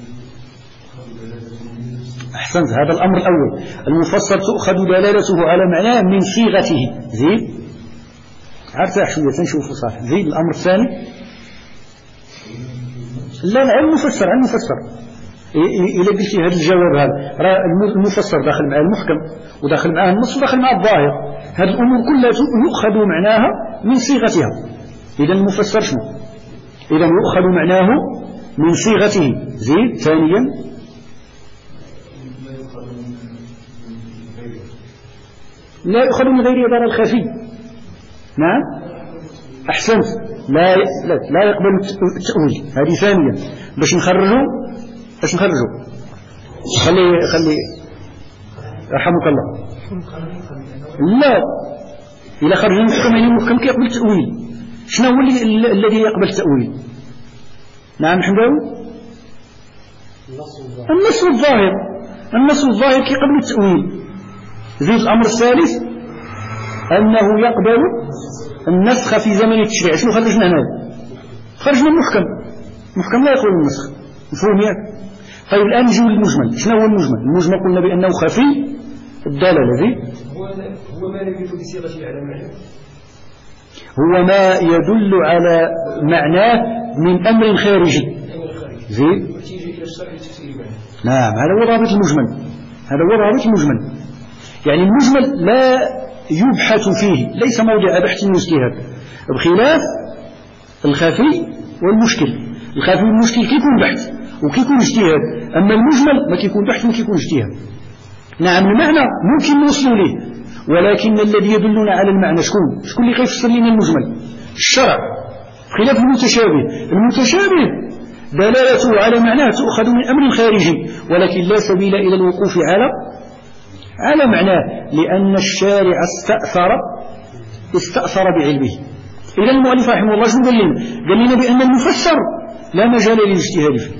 أحسنت. هذا الأمر الأول. المفسر تؤخذ دلالته على معناه من صيغته. زيد ارتاح شوية نشوف صح. زيد الأمر الثاني. لا المفسر إذا قلت هذا الجواب هذا المفسر داخل مع المحكم وداخل معه النص وداخل مع الظاهر. هذه الأمور كلها يؤخذ معناها من صيغتها. إذا المفسر شنو؟ إذا يؤخذ معناه من صيغته. زيد ثانيا. لا يؤخذ من غير إدارة الخفي. نعم أحسنت. لا يقبل التأويل. هذه ثانيا. باش نخرجوا خلي رحمك الله. لا إذا خرج المحكم يعني المحكم كيقبل التأويل. شنو هو الذي يقبل التأويل؟ نعم حمداوي. النص الظاهر كيقبل التأويل. زيد الأمر الثالث أنه يقبل النسخ في زمن التشريع. شنو خرجنا هنا؟ خرجنا المحكم لا يقبل النسخ. مفهوم ياك؟ طيب الآن نجيو للمجمل. شنو هو المجمل؟ المجمل قلنا بأنه خفي الدلالة. زيد هو ما يدل بصيغته على معناه. هو ما يدل على معناه من أمر خارجي. زيد نعم. هذا هو رابط المجمل. يعني المجمل لا يبحث فيه، ليس موضع بحث واجتهاد، بخلاف الخفي والمشكل. الخفي والمشكل كيكون بحث وكيكون اجتهاد، أما المجمل ما كيكون بحث وما كيكون اجتهاد. نعم المعنى ممكن نوصل له، ولكن الذي يدلنا على المعنى شكون اللي كيفسر لنا المجمل؟ الشرع، بخلاف المتشابه دلالته على معناه تؤخذ من أمر خارجي، ولكن لا سبيل إلى الوقوف على معناه، لأن الشارع استأثر بعلمه. إذا المؤلف رحمه الله شنو قال لنا بأن المفسر لا مجال للاجتهاد فيه.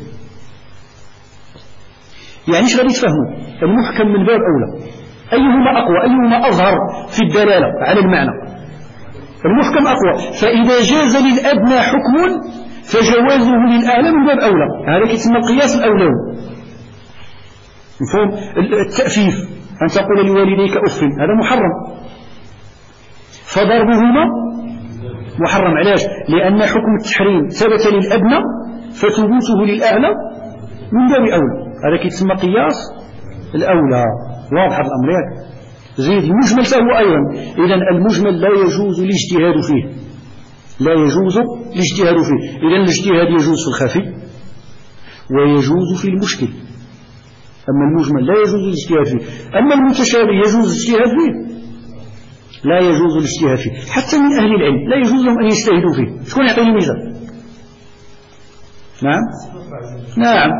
يعني ايش غادي تفهموا؟ المحكم من باب أولى، أيهما أقوى، أيهما أظهر في الدلالة على المعنى؟ المحكم أقوى، فإذا جاز للأدنى حكم فجوازه للأعلى من باب أولى. هذا يسمى القياس الأولوي. مفهوم؟ التأفيف، أن تقول لوالديك أف، هذا محرم، فضربهما محرم. علاش؟ لأن حكم التحريم ثبت للأدنى فثبوته للأعلى من باب أولى. هذا يسمى قياس الأولى. واضح الأمر ياك؟ زيد المجمل فهو أيضا. إذن المجمل لا يجوز الاجتهاد فيه، لا يجوز الاجتهاد فيه. إذن الاجتهاد يجوز في الخفي ويجوز في المشكل، أما المجمل لا يجوز الاجتهاد فيه. أما المتشابه يجوز الاجتهاد فيه، لا يجوز الاجتهاد فيه. حتى من أهل العلم لا يجوز لهم أن يجتهدوا فيه. شكون يعطيني مثال؟ نعم نعم،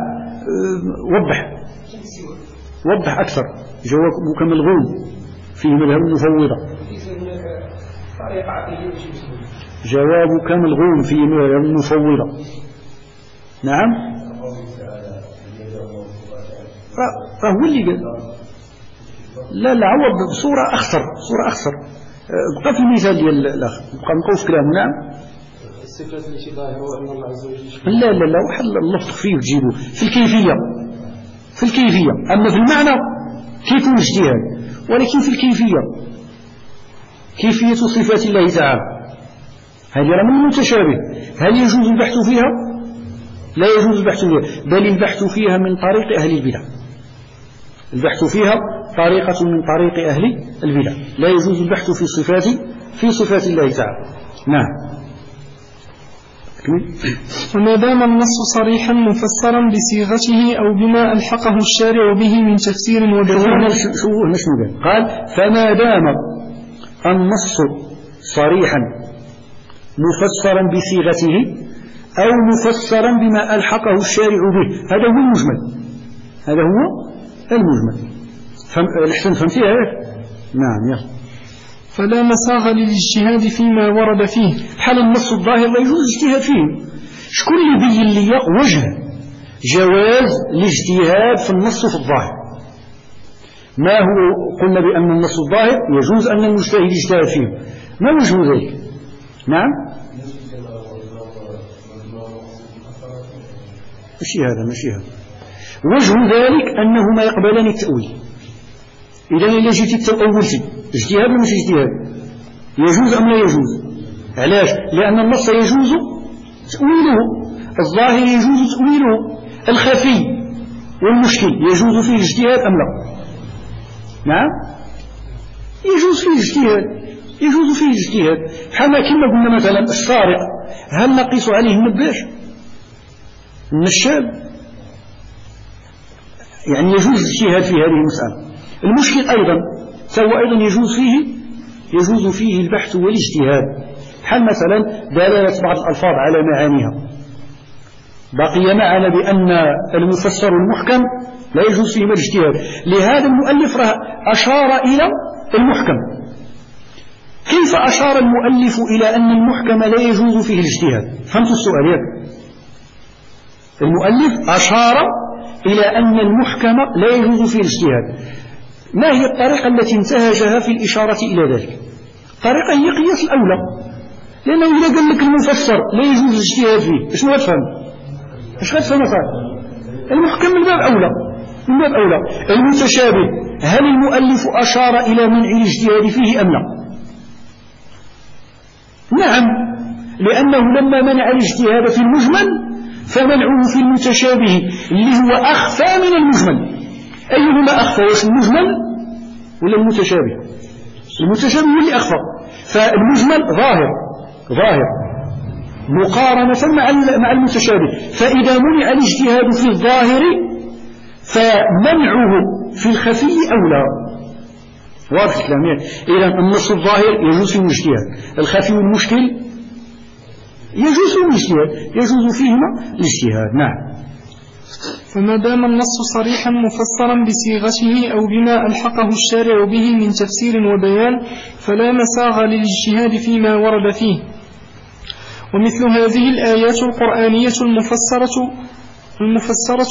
وضح أكثر. جوابك ملغوم فيه مذهب المفوضة. جوابك ملغوم فيه مذهب المفوضة. نعم فهو اللي قال لا عوض بصورة أخسر. بقى في المثال ديال الأخ، بقى نقول في كلامه. نعم الصفات التي ظاهرة أن الله عز وجل لا وحل الله تخفيه وتجيبه في الكيفية. أما في المعنى كيكون اجتهاد، ولكن في الكيفية، كيفية صفات الله تعالى هذه من المتشابه. هل يجوز البحث فيها؟ لا يجوز البحث فيها، بل البحث فيها من طريق أهل البدع. البحث فيها طريقة من طريق أهل البدع. لا يجوز البحث في صفات الله تعالى. نعم. وما دام النص صريحا مفسرا بصيغته أو بما ألحقه الشارع به من تفسير وبيان. قال فما دام النص صريحا مفسرا بصيغته أو مفسرا بما ألحقه الشارع به، هذا هو المجمل. الحسن فهمتيها؟ نعم يلا. فلا مساغ للاجتهاد فيما ورد فيه. حال النص الظاهر لا يجوز الاجتهاد فيه. شكون اللي بين لي وجه جواز الاجتهاد في النص في الظاهر؟ ما هو قلنا بأن النص الظاهر يجوز أن المجتهد يجتهد فيه، ما وجه ذلك؟ نعم ماشي هذا. وجه ذلك أنه ما يقبلان التأويل. إذا إلا جيت تأولتي اجتهاد ولا مش اجتهاد؟ يجوز أم لا يجوز؟ علاش؟ لأن النص يجوز تأويله، الظاهر يجوز تأويله، الخفي والمشكل يجوز فيه الاجتهاد أم لا؟ نعم يجوز فيه الاجتهاد. حما كما قلنا مثلا السارق هل نقيس عليه النباش النشاب؟ يعني يجوز الاجتهاد في هذه المسألة. المشكل أيضا فهو أيضا يجوز فيه البحث والاجتهاد. حال مثلا دلالة بعض الألفاظ على معانيها. بقي معنا بأن المفسر المحكم لا يجوز فيه الاجتهاد. لهذا المؤلف أشار إلى المحكم. كيف أشار المؤلف إلى أن المحكم لا يجوز فيه الاجتهاد؟ فهمت السؤال ياك؟ المؤلف أشار إلى أن المحكم لا يجوز فيه الاجتهاد. ما هي الطريقة التي انتهجها في الإشارة إلى ذلك؟ طريقة هي قياس الأولى، لأنه إذا قال لك المفسر لا يجوز الاجتهاد فيه إيش غتفهم؟ المحكم من باب أولى. المتشابه هل المؤلف أشار إلى منع الاجتهاد فيه أم لا؟ نعم، لأنه لما منع الاجتهاد في المجمل فمنعه في المتشابه اللي هو أخفى من المجمل. أيهما أخفى، واش المجمل ولا المتشابه؟ المتشابه هو اللي أخفى، فالمجمل ظاهر مقارنة مع المتشابه. فإذا منع الاجتهاد في الظاهر فمنعه في الخفي أولى. واضح الكلام؟ إذا النص الظاهر يجوز فيه الاجتهاد، الخفي والمشكل يجوز فيهما الاجتهاد. نعم. فما دام النص صريحا مفسرا بصيغته أو بما ألحقه الشارع به من تفسير وبيان فلا مساغ للاجتهاد فيما ورد فيه. ومثل هذه الآيات القرآنية المفسرة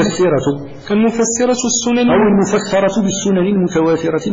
السنن أو المفسرة بالسنن المتواترة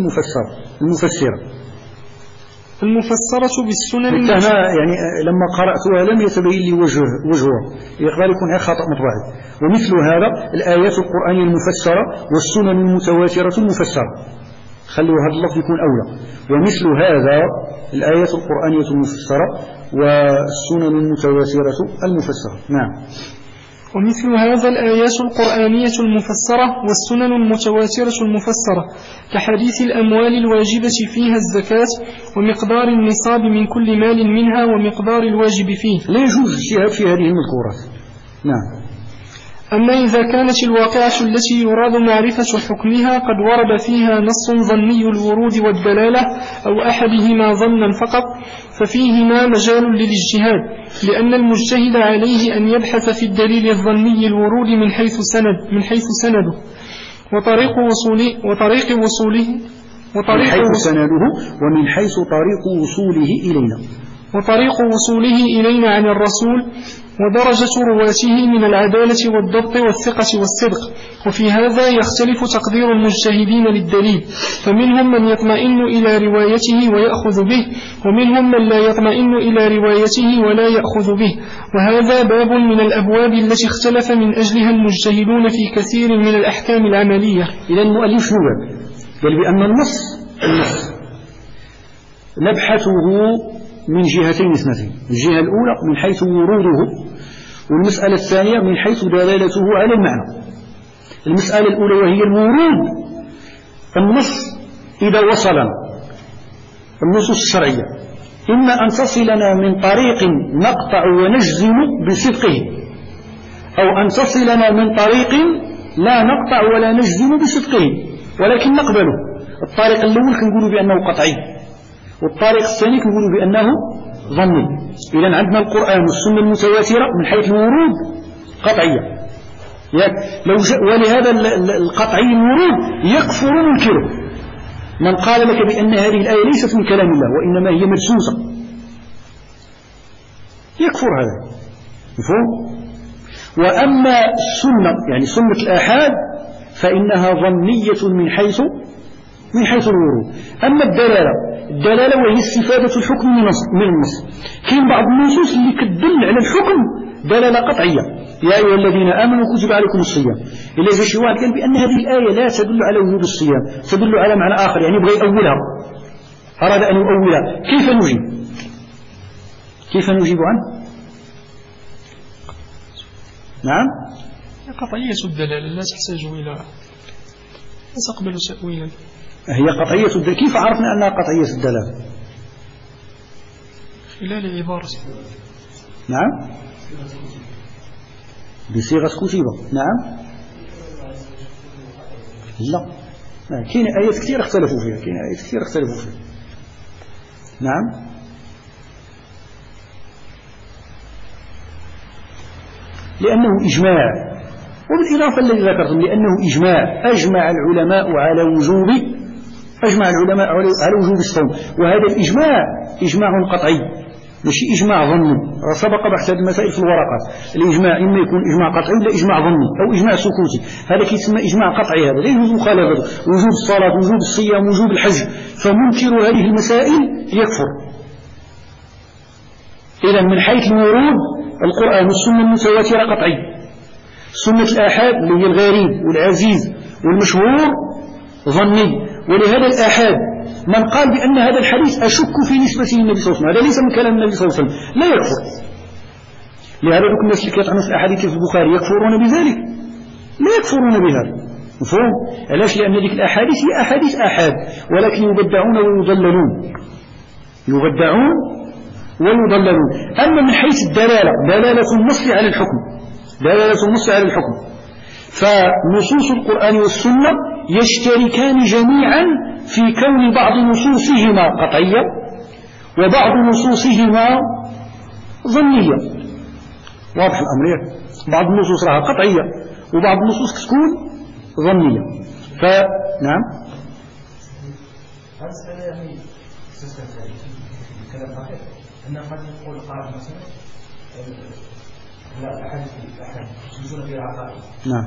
المفسرة بالسنن أنا يعني لما قرأتها لم يتبين لي وجهها، يقدر يكون خطأ مطبعي. ومثل هذا الآيات القرآنية المفسرة والسنن المتواترة المفسرة، خلوا هذا اللفظ يكون أولى. ومثل هذا الآيات القرآنية المفسرة والسنن المتواترة المفسرة. نعم. ومثل هذا الآيات القرآنية المفسرة والسنن المتواترة المفسرة كحديث الأموال الواجبة فيها الزكاة ومقدار النصاب من كل مال منها ومقدار الواجب فيه. لا يجوز الاجتهاد في هذه المذكورات. نعم. أما إذا كانت الواقعة التي يراد معرفة حكمها قد ورد فيها نص ظني الورود والدلالة أو أحدهما ظنا فقط ففيهما مجال للاجتهاد، لأن المجتهد عليه أن يبحث في الدليل الظني الورود من حيث سنده وطريق وصوله إلينا عن الرسول ودرجة رواته من العدالة والضبط والثقة والصدق. وفي هذا يختلف تقدير المجتهدين للدليل، فمنهم من يطمئن إلى روايته ويأخذ به، ومنهم من لا يطمئن إلى روايته ولا يأخذ به، وهذا باب من الأبواب التي اختلف من أجلها المجتهدون في كثير من الأحكام العملية. إذا المؤلف شنو قال بأن النص نبحثه من جهتين اثنتين، الجهة الأولى من حيث وروده، والمسألة الثانية من حيث دلالته على المعنى. المسألة الأولى وهي الورود، النص إذا وصلنا النصوص الشرعية إما أن تصلنا من طريق نقطع ونجزم بصدقه، أو أن تصلنا من طريق لا نقطع ولا نجزم بصدقه ولكن نقبله. الطريق الأول كنقول بأنه قطعي، والطريق الثاني كنقول بأنه ظني. إذن عندنا القرآن والسنة المتواترة من حيث الورود قطعية، ولهذا القطعي الورود يكفر منكره من قال لك بأن هذه الآية ليست من كلام الله وإنما هي مدسوسة، يكفر هذا، مفهوم؟ وأما السنة يعني سنة الآحاد فإنها ظنية من حيث الورود. أما الدلالة وهي استفادة الحكم من النص. كاين بعض النصوص اللي كتدل على الحكم دلالة قطعية، يا أيها الذين آمنوا كتب عليكم الصيام. إلا إذا شي واحد قال بأن هذه الآية لا تدل على وجوب الصيام، تدل على معنى آخر، يعني بغى يؤولها، أراد أن يؤولها، كيف نجيب عنه؟ نعم، قطعية الدلالة لا تحتاج إلى تقبل تأويلا. هي قطعية الدلالة. كيف عرفنا أنها قطعية الدلالة؟ خلال العبارة. نعم، بصيغة كتيبة. نعم، لا كاين آيات كثير اختلفوا فيها، نعم، لأنه إجماع، وبالإضافة الذي ذكرتم لأنه إجماع، أجمع العلماء على وجوب الصوم، وهذا الإجماع إجماع قطعي ماشي إجماع ظني. سبق بحث هذه المسائل في الورقات. الإجماع إما يكون إجماع قطعي ولا إجماع ظني أو إجماع سكوتي، هذا كيسمى إجماع قطعي، هذا لا يجوز مخالفته. وجوب الصلاة، وجوب الصيام، وجوب الحج، فمنكر هذه المسائل يكفر. إذا من حيث الورود القرآن والسنة المتواترة قطعي، سنة الآحاد اللي هي الغريب والعزيز والمشهور ظني. ولهذا الآحاد من قال بأن هذا الحديث أشك في نسبته للنبي صلى الله عليه وسلم، هذا ليس من كلام النبي صلى الله عليه وسلم، لا يكفر. لهذا ذوك الناس اللي كيطعنوا في الأحاديث في البخاري يكفرون بذلك؟ لا يكفرون بهذا، مفهوم؟ علاش؟ لأن ذيك الأحاديث هي أحاديث آحاد، ولكن يبدعون ويضللون. أما من حيث الدلالة، دلالة النص على الحكم، فنصوص القرآن والسنة يشتركان جميعا في كون بعض نصوصهما قطعية وبعض نصوصهما ظنية. واضح الأمر؟ بعض النصوص راها قطعية وبعض النصوص تكون ظنية. فنعم، أنه قد يقول قائل مثلا لا أحد يجوزون في العقائد. نعم،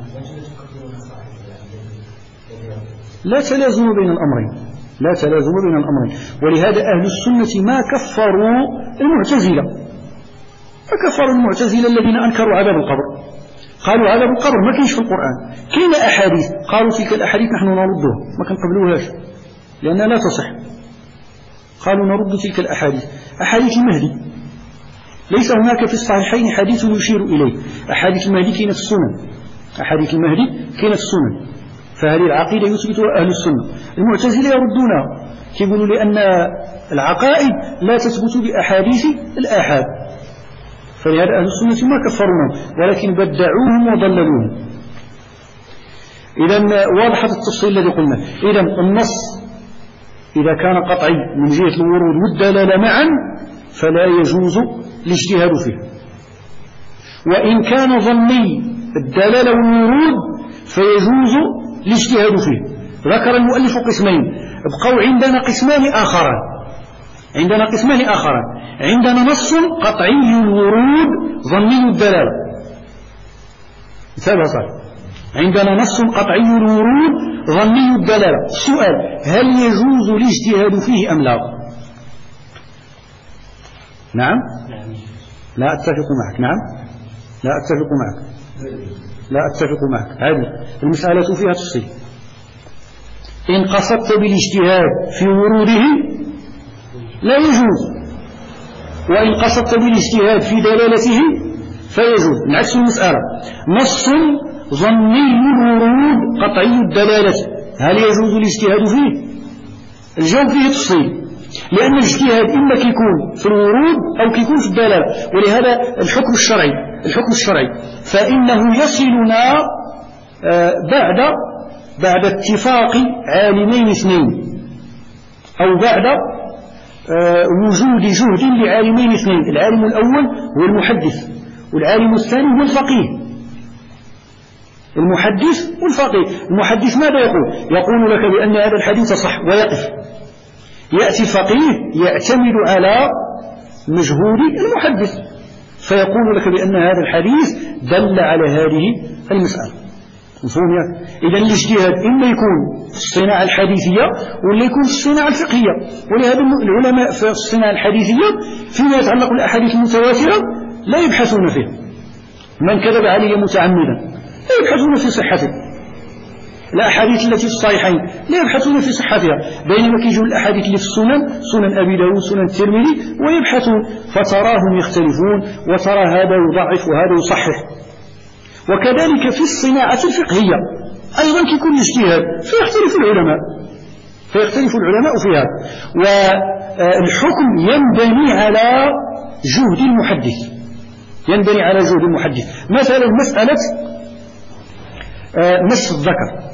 لا تلازم بين الأمرين، ولهذا أهل السنة ما كفروا المعتزلة، فكفروا المعتزلة الذين أنكروا عذاب القبر، قالوا عذاب القبر ما كاينش في القرآن، كاين أحاديث، قالوا تلك الأحاديث نحن نردها، ما كنقبلوهاش لأنها لا تصح. قالوا نرد تلك الأحاديث، أحاديث المهدي، ليس هناك في الصحيحين حديث يشير إليه. أحاديث المهدي كاينة في السنن، أحاديث المهدي كاينة في السنن، فهذه العقيدة يثبتها أهل السنة. المعتزلة يردونها، يقولوا لأن العقائد لا تثبت بأحاديث الآحاد، فلهذا أهل السنة ما كفرونهم ولكن بدعوهم وضللوهم. إذا واضح التفصيل الذي قلنا. إذا النص إذا كان قطعي من جهة الورود والدلالة معا فلا يجوز الاجتهاد فيه، وإن كان ظني الدلالة والورود فيجوز الاجتهاد فيه. ذكر المؤلف قسمين، بقوا عندنا قسمان آخران. عندنا نص قطعي الورود ظني الدلالة، عندنا نص قطعي الورود ظني الدلالة. السؤال: هل يجوز الاجتهاد فيه أم لا؟ نعم؟ لا أتفق معك. نعم؟ لا أتفق معك. هذه المسألة فيها تفصيل. إن قصدت بالاجتهاد في وروده لا يجوز، وإن قصدت بالاجتهاد في دلالته فيجوز. نعكس المسألة: نص ظني الورود قطعي الدلالة، هل يجوز الاجتهاد فيه؟ الجواب فيه تفصيل، لأن الاجتهاد إما كيكون في الورود أو كيكون في الدلالة. ولهذا الحكم الشرعي فإنه يصلنا بعد اتفاق عالمين اثنين، أو بعد وجود جهد لعالمين اثنين. العالم الأول هو المحدث، والعالم الثاني هو الفقيه. المحدث ماذا يقول لك بأن هذا الحديث صح ويقف. يأتي فقيه يعتمد على مجهود المحدث فيقول لك بأن هذا الحديث دل على هذه المسألة. مفهوم؟ إذا الاجتهاد إما يكون في الصناعة الحديثية ولا يكون في الصناعة الفقهية. ولهذا العلماء في الصناعة الحديثية فيما يتعلق بالأحاديث المتواترة لا يبحثون فيه. من كذب علي متعمدا لا يبحثون في صحته. الأحاديث التي في الصحيحين لا يبحثون في صحتها، بينما كيجوا الأحاديث اللي في السنن، سنن أبي داود، سنن الترمذي، ويبحثون فتراهم يختلفون، وترى هذا يضعف وهذا يصحح. وكذلك في الصناعة الفقهية أيضا كيكون الاجتهاد فيختلف العلماء في هذا. والحكم ينبني على جهد المحدث. مثلا مسألة مس الذكر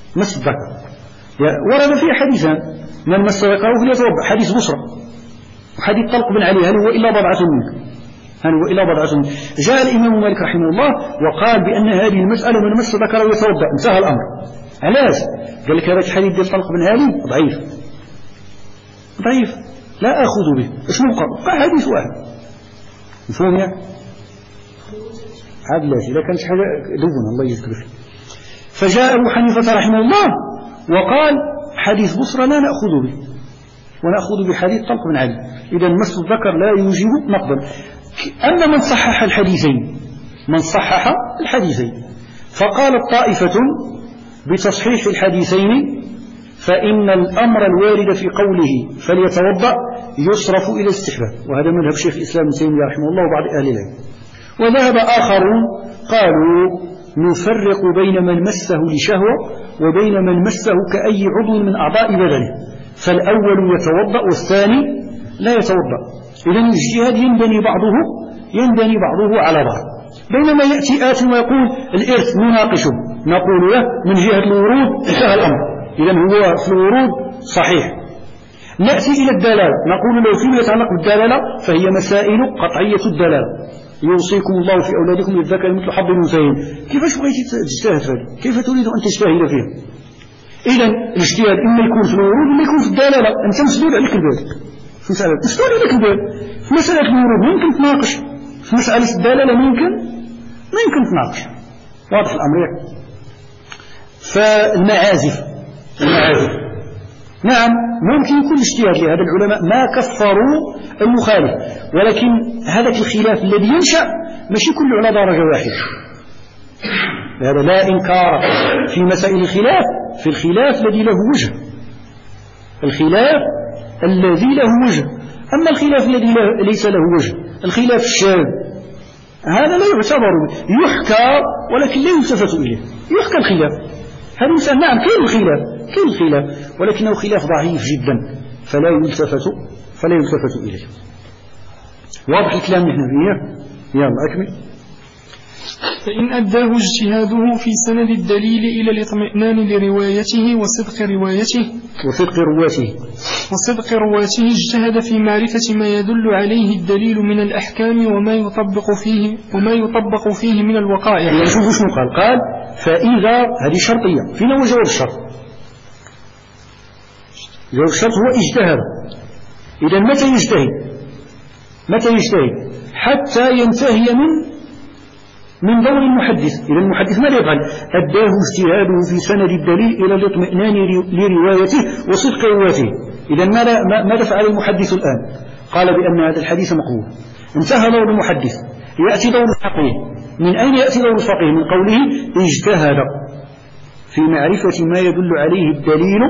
ورد فيه حديثان: من مس ذكره فليتوضأ، حديث بصرة وحديث طلق بن علي: هل هو إلا بضعة منك. جاء الإمام مالك رحمه الله وقال بأن هذه المسألة من مس ذكره يتوضأ، انتهى الأمر. علاش؟ قال لك هذا الحديث ديال طلق بن علي ضعيف لا أخذ به. اش نبقى حديث واحد. مفهوم؟ عاد لا إذا كانت حاجة دون الله يذكر فيه. فجاء أبو حنيفة رحمه الله وقال حديث بصرة لا نأخذ به، ونأخذ بحديث طلق بن علي. إذا مس الذكر لا يوجب نقضا. أما من صحح الحديثين فقالت طائفة بتصحيح الحديثين فإن الأمر الوارد في قوله فليتوضأ يصرف إلى الاستحباب، وهذا مذهب شيخ الإسلام ابن تيمية رحمه الله وبعض أهل العلم. وذهب آخرون قالوا نفرق بين من مسه لشهوة وبين من مسه كأي عضو من أعضاء بدنه، فالأول يتوضأ والثاني لا يتوضأ. إذن الاجتهاد ينبني بعضه على بعض. بينما يأتي آت ويقول الإرث نناقشه، نقول له من جهة الورود انتهى الأمر، إذن هو في الورود صحيح. نأتي إلى الدلالة نقول له فيما يتعلق بالدلالة فهي مسائل قطعية الدلالة: يوصيكم الله في أولادكم للذكر مثل حظ الأنثيين. كيفاش بغيتي تجتهد فيه؟ كيف تريد أن تجتهد فيها؟ إذا الاجتهاد إما يكون في الورود وإما يكون في الدلالة. أنت مسدود عليك الباب في مسألة، مسدود عليك الباب في مسألة الورود ممكن تناقش، في مسألة الدلالة ممكن تناقش. واضح الأمر؟ فالمعازف نعم ممكن يكون اجتهاد لهذا. العلماء ما كفروا المخالف، ولكن هذا الخلاف الذي ينشأ ماشي كله على درجة واحدة. هذا لا إنكار في مسائل الخلاف، في الخلاف الذي له وجه، أما الخلاف الذي ليس له وجه الخلاف الشاذ هذا لا يعتبر، يحكى ولكن لا يلتفت إليه. يحكى الخلاف هذا مثال، نعم كاين الخلاف ولكنه خلاف ضعيف جدا فلا يلتفت إليه. واضح الكلام نحن فيه؟ يلا أكمل. فإن أداه اجتهاده في سند الدليل إلى الاطمئنان لروايته وصدق رواته اجتهد في معرفة ما يدل عليه الدليل من الأحكام وما يطبق فيه من الوقائع. يعني شوفوا شنو قال فإذا هذه شرطية فينا وجواب الشرط. جواب الشرط هو اجتهاد. إذا متى يجتهد حتى ينتهي من دور المحدث. إذا المحدث ماذا يفعل؟ أداه اجتهاده في سند الدليل إلى الاطمئنان لروايته وصدق روايته. إذا ماذا فعل المحدث الآن؟ قال بأن هذا الحديث مقبول. انتهى دور المحدث، يأتي دور الفقيه. من أين يأتي دور الفقيه؟ من قوله اجتهد في معرفة ما يدل عليه الدليل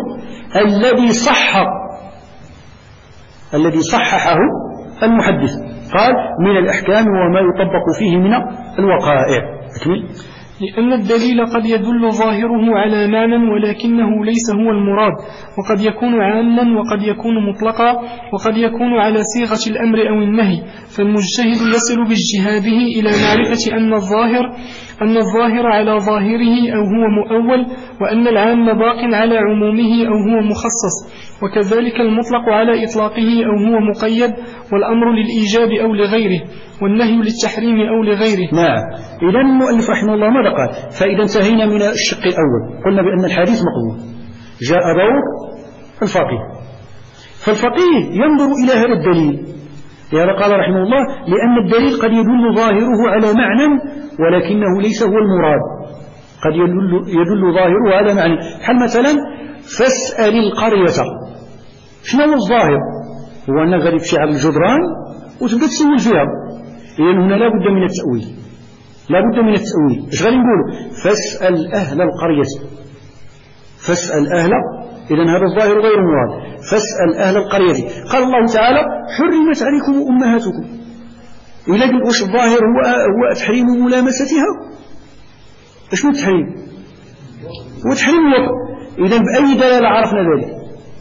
الذي صححه المحدث، قال من الأحكام وما يطبق فيه من الوقائع. لأن الدليل قد يدل ظاهره على معنى ولكنه ليس هو المراد، وقد يكون عاما وقد يكون مطلقا وقد يكون على صيغة الأمر أو النهي، فالمجتهد يصل باجتهاده إلى معرفة أن الظاهر على ظاهره أو هو مؤول، وأن العام باق على عمومه أو هو مخصص، وكذلك المطلق على إطلاقه أو هو مقيد، والأمر للإيجاب أو لغيره، والنهي للتحريم أو لغيره. نعم. إذا المؤلف رحمه الله ماذا قال؟ فإذا انتهينا من الشق الأول قلنا بأن الحديث مقبول، جاء دور الفقيه، فالفقيه ينظر إلى هذا الدليل. لهذا قال رحمه الله لأن الدليل قد يدل ظاهره على معنى ولكنه ليس هو المراد، قد يدل ظاهره على معنى. حال مثلا فاسأل القرية، شنو هو الظاهر؟ هو أنك غادي تمشي على الجدران وتبدأ تسول فيها. إذن هنا لا بد من التأويل، إيش غادي نقولوا؟ فاسأل أهل القرية، فاسأل أهل، إذن هذا الظاهر غير مراد. فاسأل أهل القرية. قال الله تعالى حرمت عليكم أمهاتكم. ولكن وش الظاهر؟ هو تحريم ملامستها. إيش هو التحريم؟ هو تحريم الوطن. إذن بأي دلالة عرفنا ذلك؟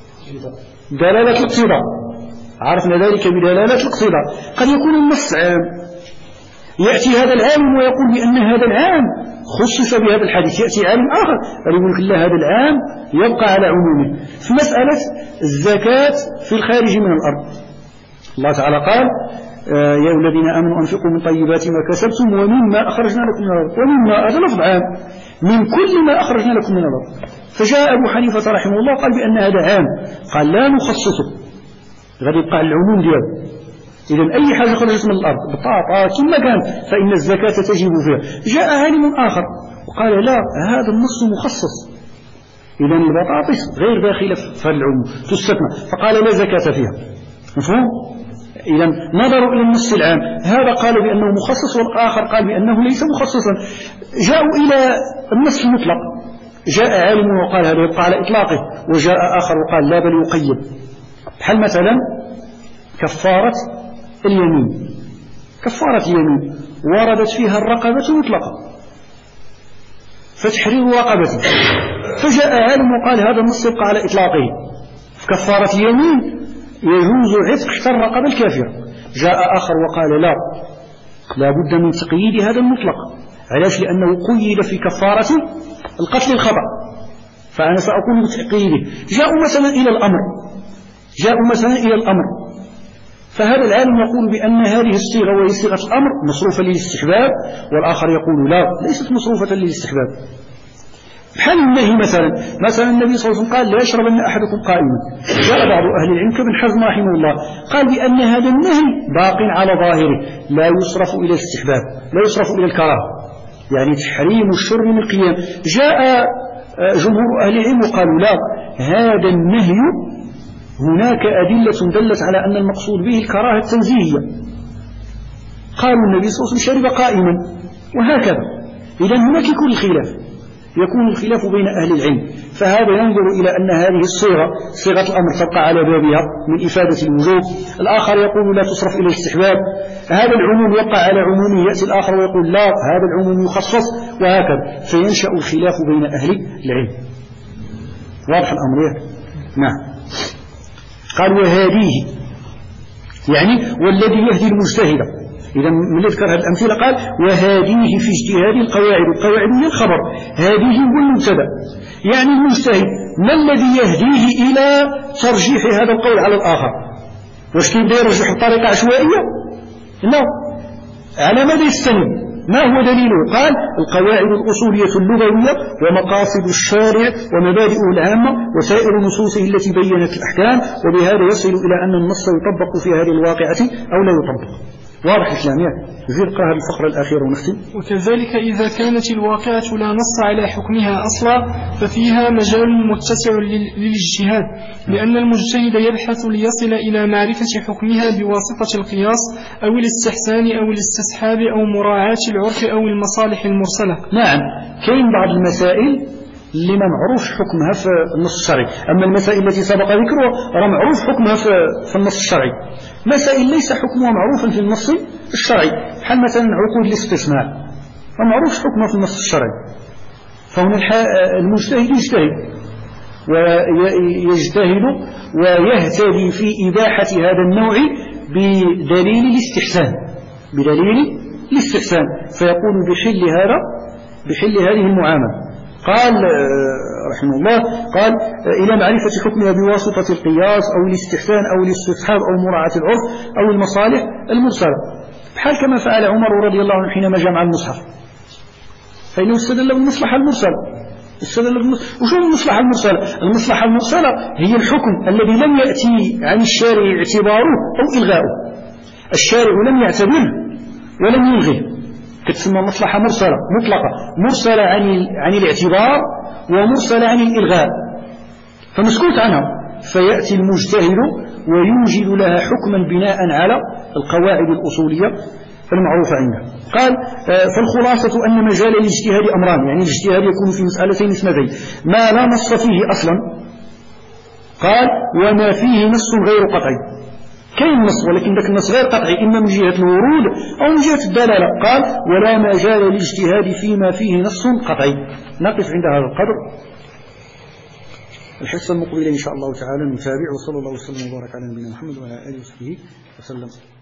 دلالة الاقتضاء، عرفنا ذلك بدلالة الاقتضاء. قد يكون النص عام، يأتي هذا العالم ويقول بأن هذا العام خصص بهذا الحديث، يأتي عالم آخر يقول لك لا هذا العام يبقى على عمومه. في مسألة الزكاة في الخارج من الأرض، الله تعالى قال يا الذين آمنوا أنفقوا من طيبات ما كسبتم ومما أخرجنا لكم من الأرض، ومما هذا لفظ عام، من كل ما أخرجنا لكم من الأرض. فجاء أبو حنيفة رحمه الله قال بأن هذا عام، قال لا نخصصه، غادي يبقى العموم دياله. إذن أي حاجة خرجت من الأرض بطاطا كما كان فإن الزكاة تجب فيها. جاء عالم آخر وقال لا هذا النص مخصص، إذن البطاطس غير داخلة في العموم تستثنى، فقال لا زكاة فيها. مفهوم؟ إذن نظروا إلى النص العام، هذا قال بأنه مخصص والآخر قال بأنه ليس مخصصا. جاءوا إلى النص المطلق، جاء عالم وقال هذا يبقى على إطلاقه، وجاء آخر وقال لا بل يقيد. بحال مثلا كفارة اليمين، كفارة اليمين وردت فيها الرقبة مطلقة فتحرير رقبته، فجاء عالم وقال هذا النص يبقى على إطلاقه، في كفارة اليمين يجوز عتق حتى الرقبة الكافرة. جاء آخر وقال لا بد من تقييد هذا المطلق. علاش؟ لأنه قيد في كفارة القتل الخطأ، فأنا سأقول بتقييده. جاءوا مثلا إلى الأمر، فهذا العالم يقول بأن هذه الصيغة وهي صيغة الأمر مصروفة للاستحباب، والآخر يقول لا ليست مصروفة للاستحباب. بحال النهي مثلا النبي صلى الله عليه وسلم قال لا يشربن أحدكم قائما. جاء بعض أهل العلم كابن حزم رحمه الله قال بأن هذا النهي باق على ظاهره، لا يصرف إلى الاستحباب، لا يصرف إلى الكراهة، يعني تحريم الشرب من القيام. جاء جمهور أهل العلم وقالوا لا، هذا النهي هناك أدلة دلت على أن المقصود به الكراهة التنزيهية. قالوا النبي صلى الله عليه وسلم شرب قائما، وهكذا. إذن هناك يكون الخلاف، يكون الخلاف بين أهل العلم، فهذا ينظر إلى أن هذه الصيغة صيغة الأمر تبقى على بابها من إفادة الوجوب، الآخر يقول لا تصرف إلى الاستحباب، هذا العموم يبقى على عمومه، يأتي الآخر ويقول لا هذا العموم يخصص، وهكذا فينشأ الخلاف بين أهل العلم. واضح الأمر؟ نعم. قال وهديه يعني والذي يهدي المجتهد. إذا من يذكر هذه الأمثلة قال وهديه في اجتهاد القواعد هي الخبر، هذه هو المبتدأ، يعني المجتهد ما الذي يهديه إلى ترجيح هذا القول على الآخر؟ واش كيبدا يرجح بطريقة عشوائية؟ لا، على ماذا يستند؟ ما هو دليله؟ قال القواعد الأصولية اللغوية ومقاصد الشارع ومبادئه العامة وسائر نصوصه التي بينت الأحكام، وبهذا يصل إلى أن النص يطبق في هذه الواقعة أو لا يطبق. واضح الإسلامية؟ يزيد قراءة الفقرة الأخيرة ونختم. وكذلك إذا كانت الواقعة لا نص على حكمها أصلا ففيها مجال متسع للاجتهاد، لأن المجتهد يبحث ليصل إلى معرفة حكمها بواسطة القياس أو الاستحسان أو الاستصحاب أو مراعاة العرف أو المصالح المرسلة. نعم، كاين بعض المسائل اللي ما معروف حكمها في النص الشرعي، أما المسائل التي سبق ذكرها راه معروف حكمها في النص الشرعي. مسائل ليس حكمها معروفا في النص الشرعي بحال مثلا عقود الاستثناء معروف حكمها في النص الشرعي، فهنا المجتهد يجتهد ويهتدي في إباحة هذا النوع بدليل الاستحسان فيقول بحل هذه المعاملة. قال رحمه الله قال إلى معرفة حكمها بواسطة القياس أو الاستحسان أو الاستصحاب أو مراعاة العرف أو المصالح المرسلة، بحال كما فعل عمر رضي الله عنه حينما جمع المصحف، فإنه استدل بالمصلحة المرسلة. وشو المصلحة المرسلة؟ المصلحة المرسلة هي الحكم الذي لم يأتي عن الشارع اعتباره أو إلغاؤه، الشارع لم يعتبره ولم يلغيه، تسمى مصلحة مرسلة مطلقة، مرسلة عن الاعتبار ومرسلة عن الإلغاء، فمسكوت عنها، فيأتي المجتهد ويوجد لها حكما بناء على القواعد الأصولية المعروفة عنده. قال فالخلاصة أن مجال الاجتهاد أمران، يعني الاجتهاد يكون في مسألتين اثنتين، ما لا نص فيه أصلا، قال وما فيه نص غير قطعي، كاين نص ولكن ذاك النص غير قطعي إما من جهة الورود أو من جهة الدلالة، قال ولا مجال للاجتهاد فيما فيه نص قطعي. نقف عند هذا القدر، الحصة المقبلة إن شاء الله تعالى نتابع، وصلى الله وسلم وبارك على نبينا محمد وعلى آله وصحبه وسلم.